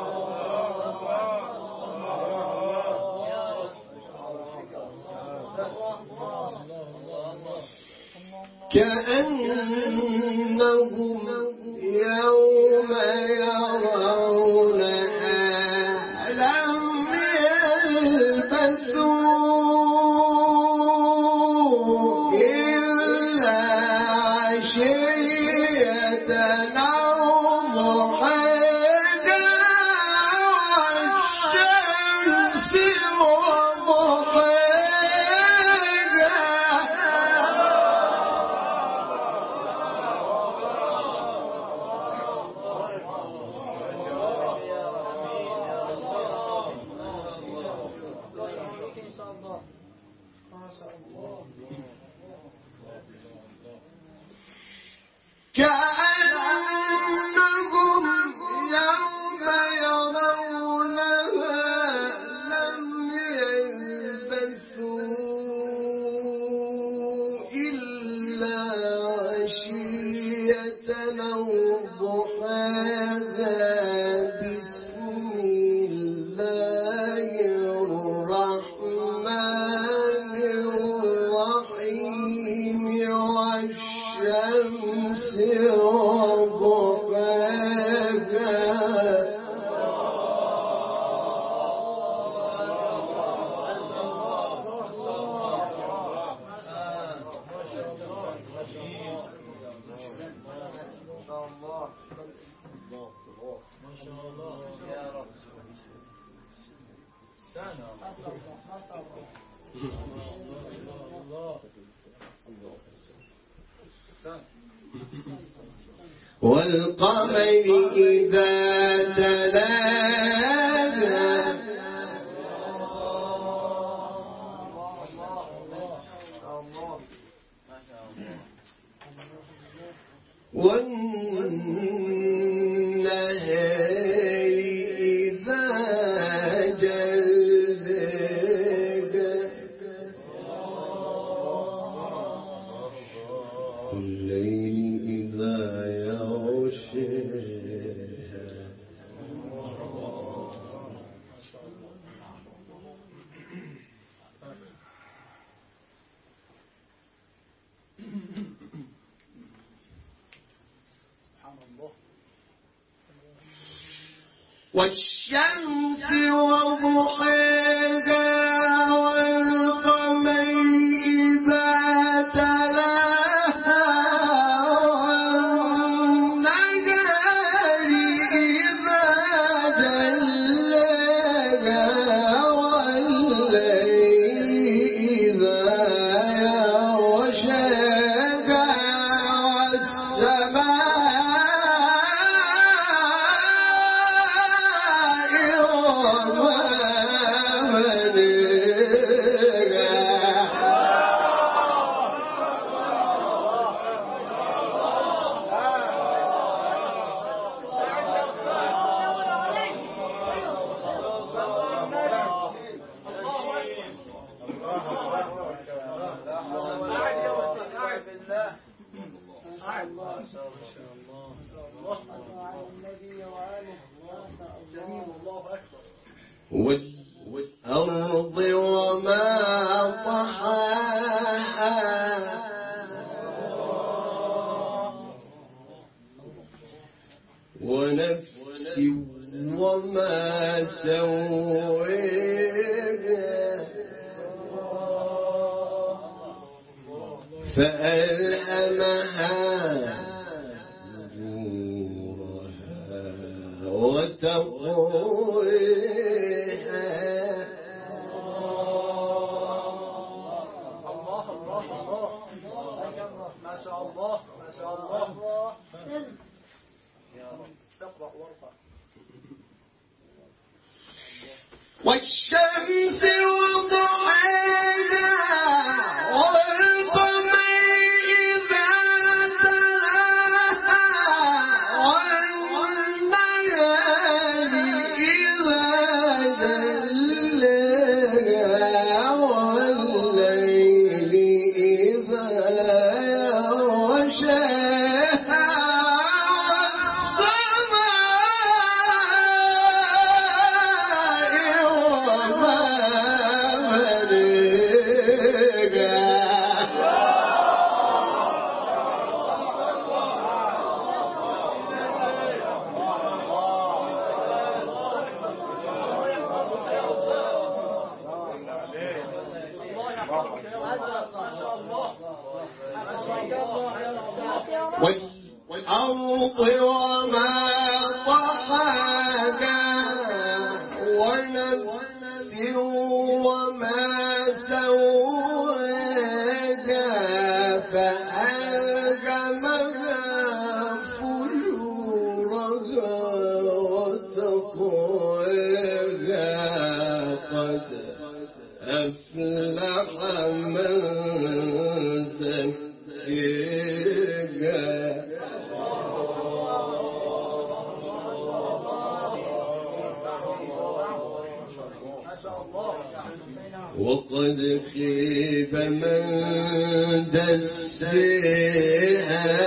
كأنهم يوم يرونها لم يلبثوا إلا عشية أو ضحاها والشمس وضحاها كأنهم يوم يرونها لم يلبثوا إلا عشية أو ضحاها بسم الله الرحمن الرحيم والشمس وضحاها والقمر إذا تلاها والنهار إذا جلاها والليل إذا يغشاها والشمس وضحاها والقمر إذا تلاها والنهار إذا جلاها والليل إذا يغشاها والسماء والأرض وما طحاها ونفس وما سويها فألهمها فجورها وتقواها ما شاء الله ما شاء الله اقرأ وارفع والأرض وما طحاها ونفس وما سواها فألهمها فجورها وتقواها قد أفلح من زكاها وقد خيب من دساها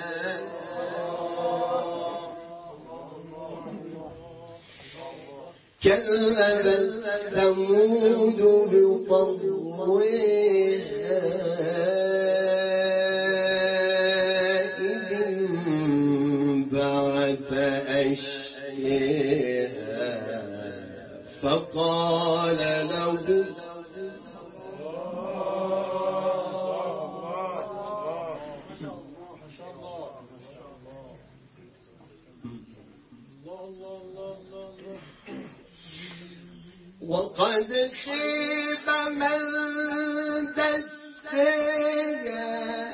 كذبت ثمود بطغواها إذ انبعث أشقاها فقال له وقد خيب من دساها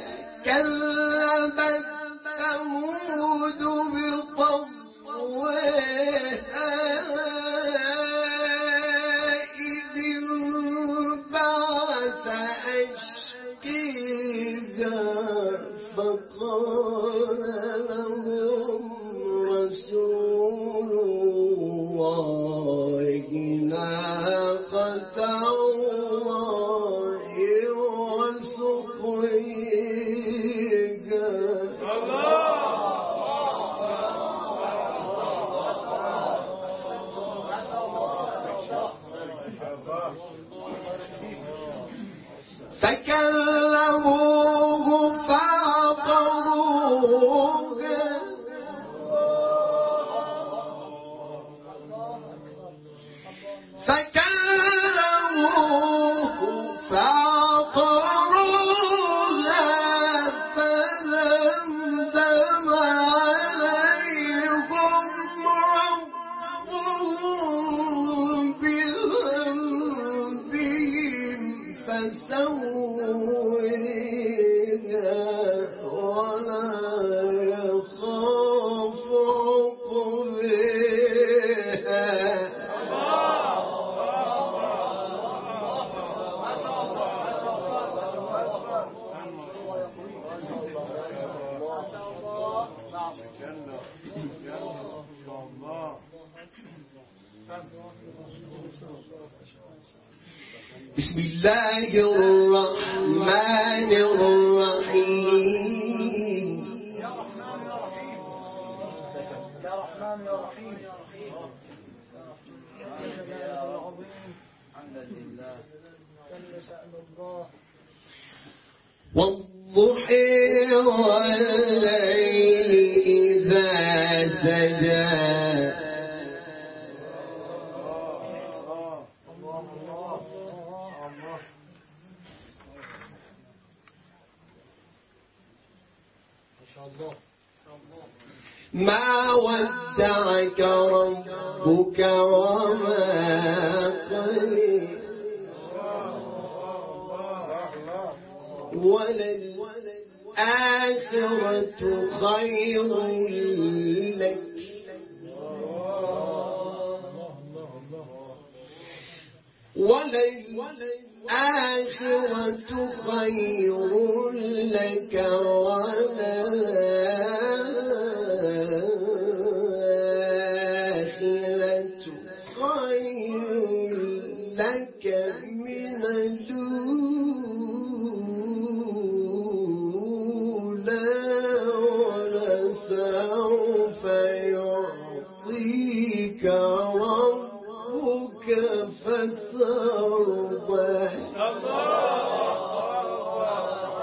كذبت ثمود بطغواها إذ انبعث أشقاها فقال لهم رسول الله ناقة الله وسقيها فكلموه فعقروها فكلموه فعقروها فدمدم عليهم ربهم بذنبهم فسويها ولا يخاف عقباها بسم الله الرحمن الرحيم يا رحمن يا رحيم يا رحمن يا رحيم يا العظيم الحمد لله جل شأن الله والضحى والليل إذا سجى ما ودعك ربك وما قلى وللآخرة خير لك وللآخرة خير لك وللآخرة خير لك من الأولى ولسوف يعطيك ربك فترضى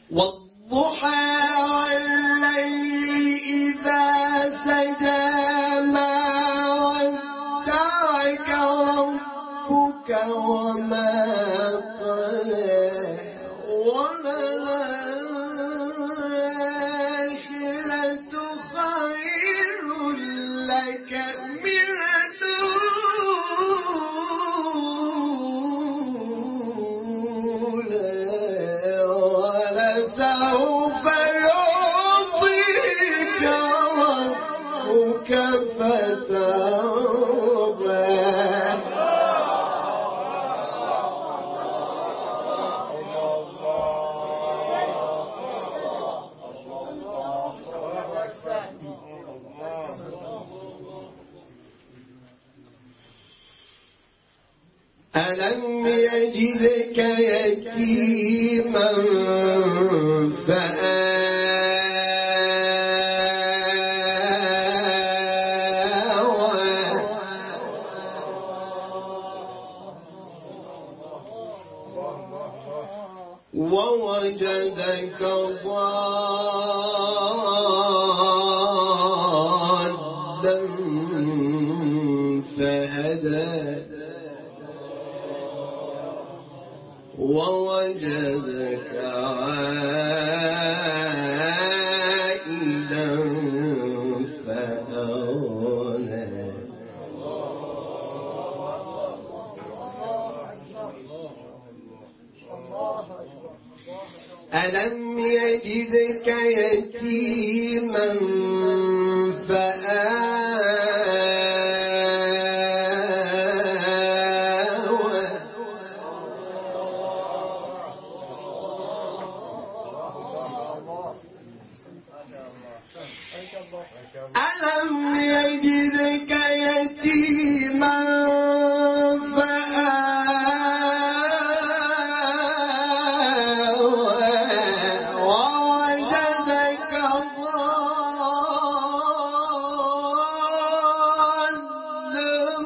والضحى والليل إذا سجى ما ودعك ربك وما قلى وللآخرة خير لك من ولسوف يعطيك ربك فترضى ألم يجدك يتيما فآوى ووجدك ضالا فهدى ووجدك عائلا فأغنى ألم يجدك يتيما فآوى ألم يجدك يتيما فآوى ووجدك ضالا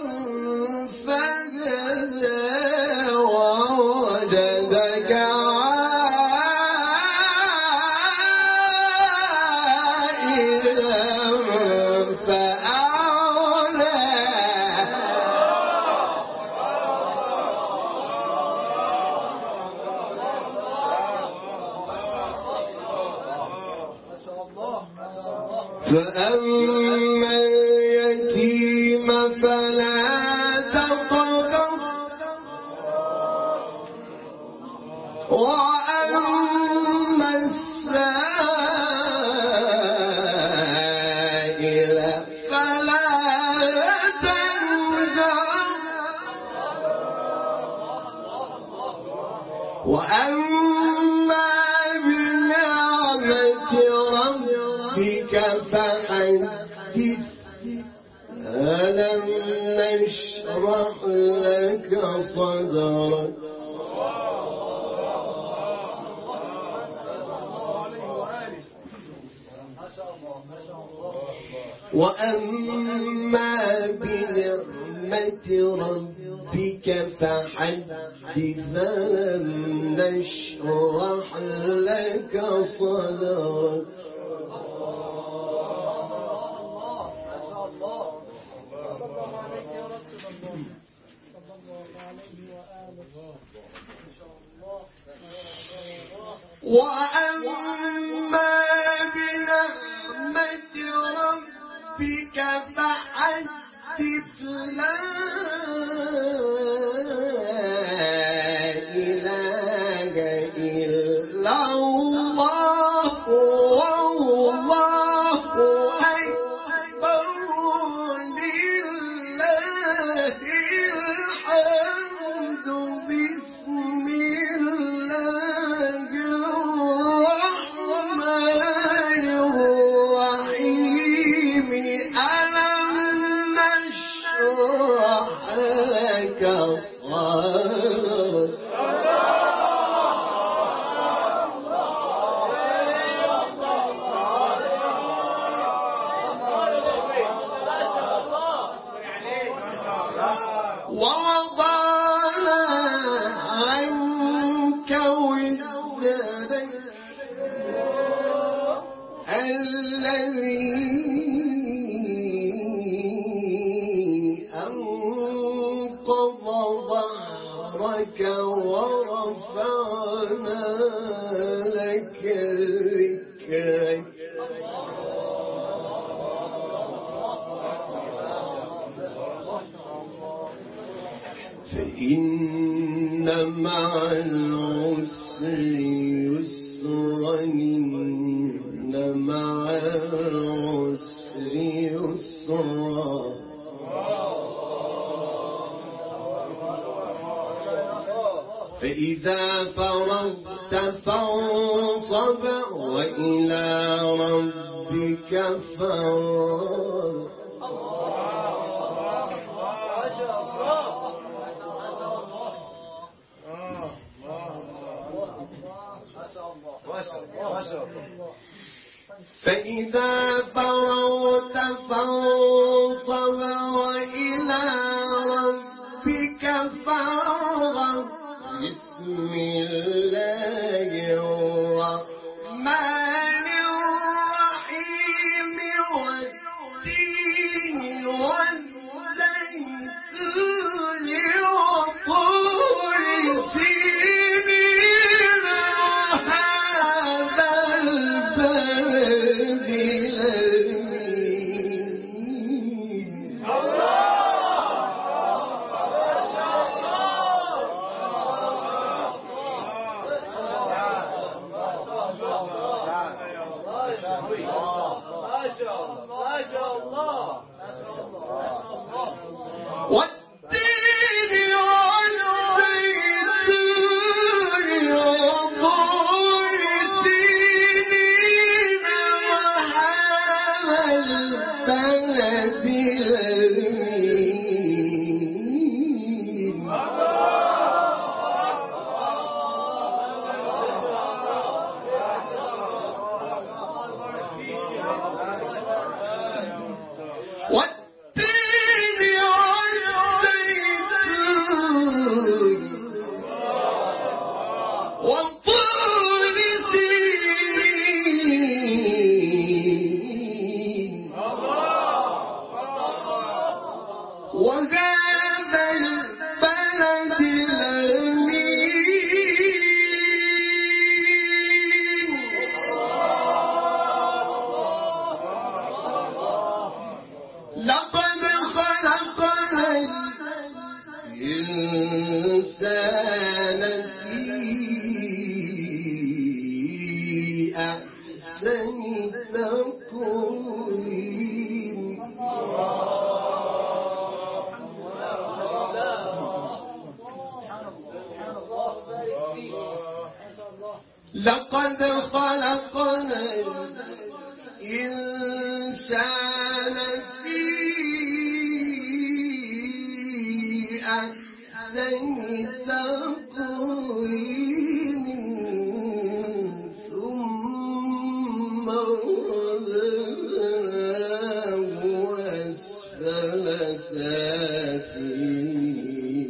فهدى ووجدك فأما اليتيم فلا تقهر وأما السائل فلا تنهر وأما بنعمة ربك فحدث ألم نشرح لك صدرك وأما بنعمة ربك فحدث ألم نشرح لك صدرك وأما بنعمة ربك فحدث لا إله إلا الله والله أكبر لله الحمد بسم الله الرحمن الرحيم ألم نشرح لك صدرك ووضعنا عنك وزرك أنقض ظهرك ورفعنا لك ذكرك فإن مع العسر يسرا إن مع العسر يسرا فإذا فرغت فانصب وإلى ربك فارغب فإذا فرغت فانصب وإلى ربك فارغب بسم الله الرحمن الرحيم والتين والزيتون وطور سينين وهذا البلد الأمين والتين والزيتون وطور سينين وهذا البلد الأمين والتين والزيتون وطور سينين وهذا البلد الأمين لقد خلقنا الإنسان في أحسن تقويم لقد خلقنا الإنسان في أحسن تقويم ثم رددناه أسفل سافلين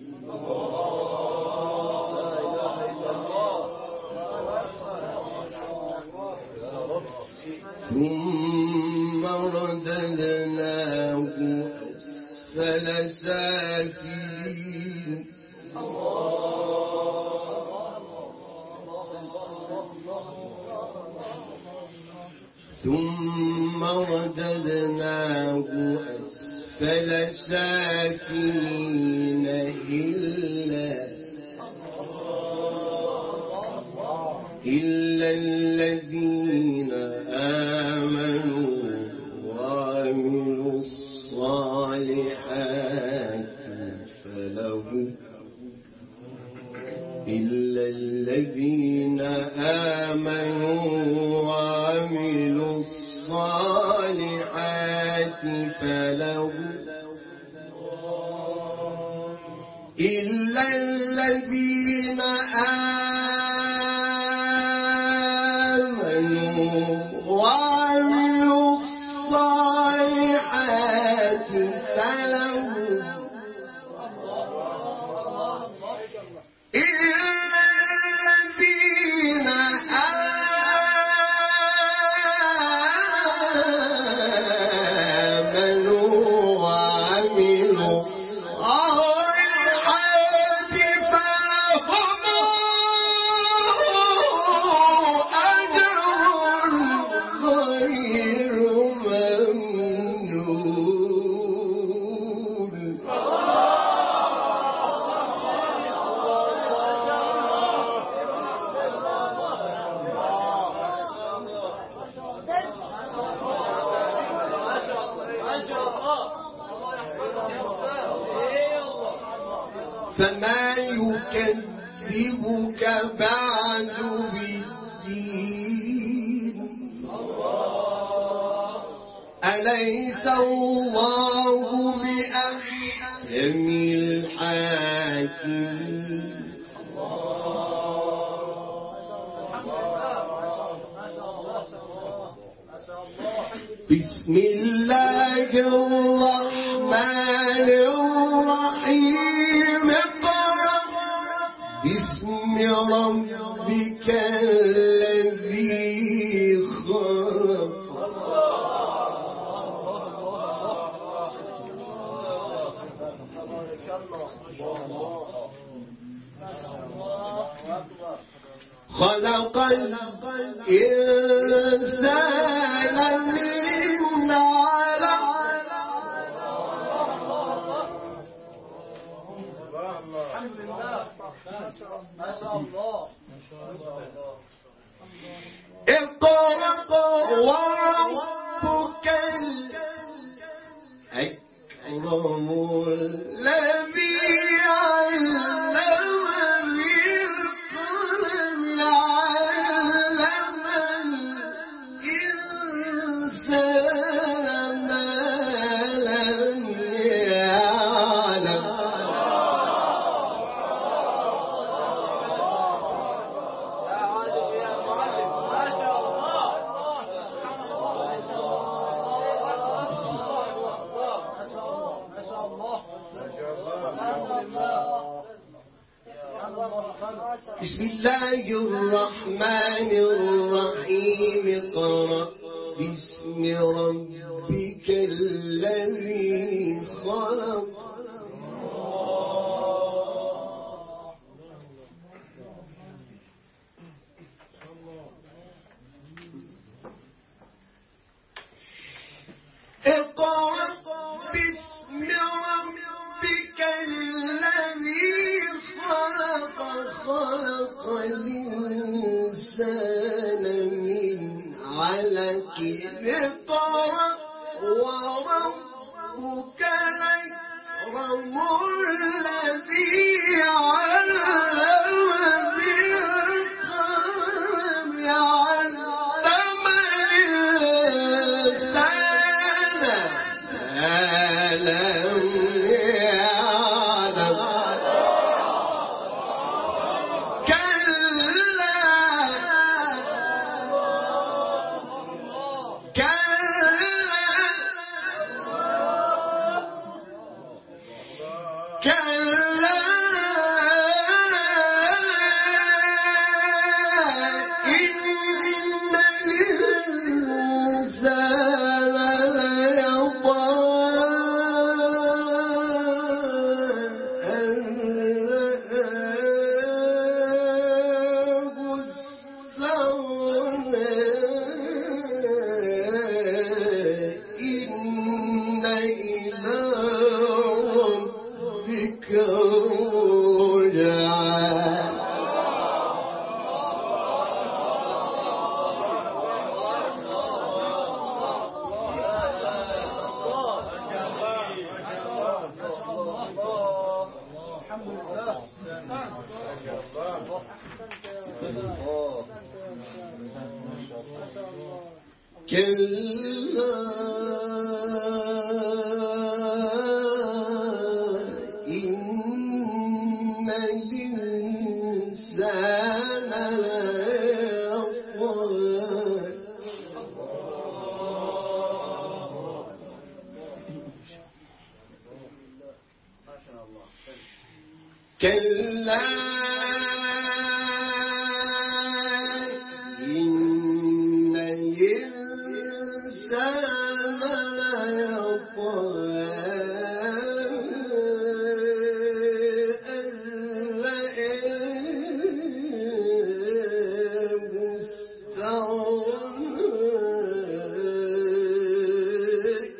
ثم رددناه أسفل سافلين ثم رددناه أسفل سافلين إلا إلا الذين آمنوا وعملوا الصالحات فلهم إلا الذين آمنوا وعملوا الصالحات فلهم إلا الذين آمنوا وعملوا الصالحات فلهم إلا الذين آمنوا فما يكذبك بعد بالدين أليس الله بأحكم الحاكمين بسم الله الرحمن الرحيم اقرأ باسم ربك الذي خلق خلق الإنسان من علق الحمد لله ما شاء الله اقرأ وربك الأكرم الذي علم بالقلم علم الإنسان ما لم يعلم بسم الله الرحمن الرحيم اقرأ باسم ربك الذي خلق اقرأ باسم ربك الذي خلق خلق الإنسان من علق اقرأ وربك الأكرم الذي علم بالقلم علم الإنسان ما لم يعلم كلا إن الإنسان ليطغى كلا إن الإنسان ليطغى أن رآه استغنى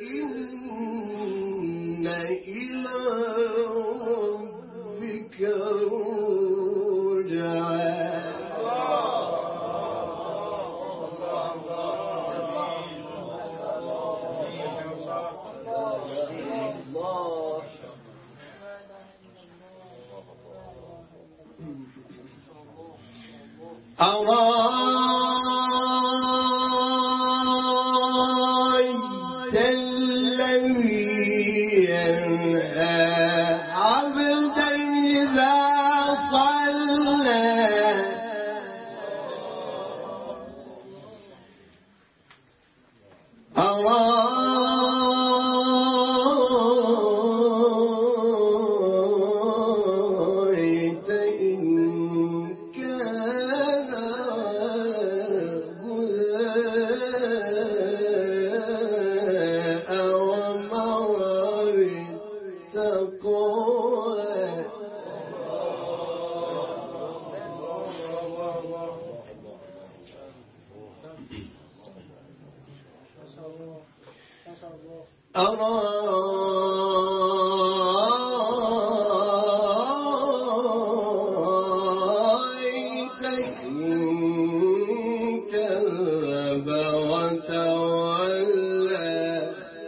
إن إلى ربك أرأيت الذي ينهى عبدا إذا صلى أرأيت إن كان هدى ومر بالتقوى أرأيت إن كذب وتولى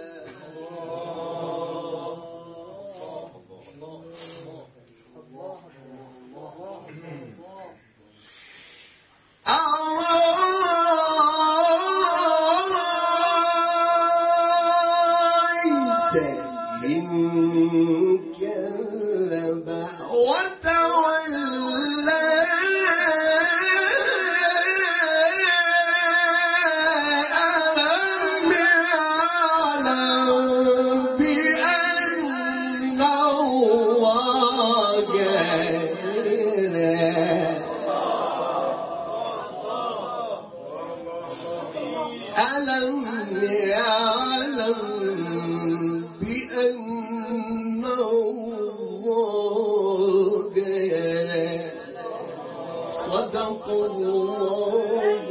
أرأيت إن كذب وتولى ألم يعلم بأن الله ألم يعلم بأن الله صدق الله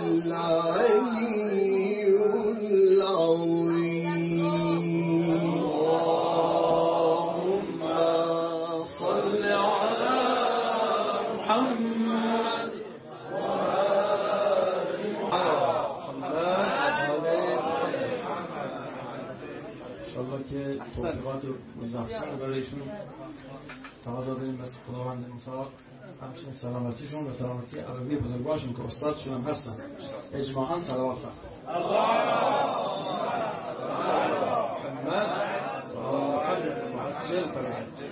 العلي العظيم. اللهم صل على محمد انشاءالله که توفیقات مزخرف برایشون تقاضا داریم بس خداوند متعال همچنین سلامتیشون و سلامتی عربی بزرگوارشون که استادشون هم هستن اجماعاً صلوات فرست. اللهم محمد و محمد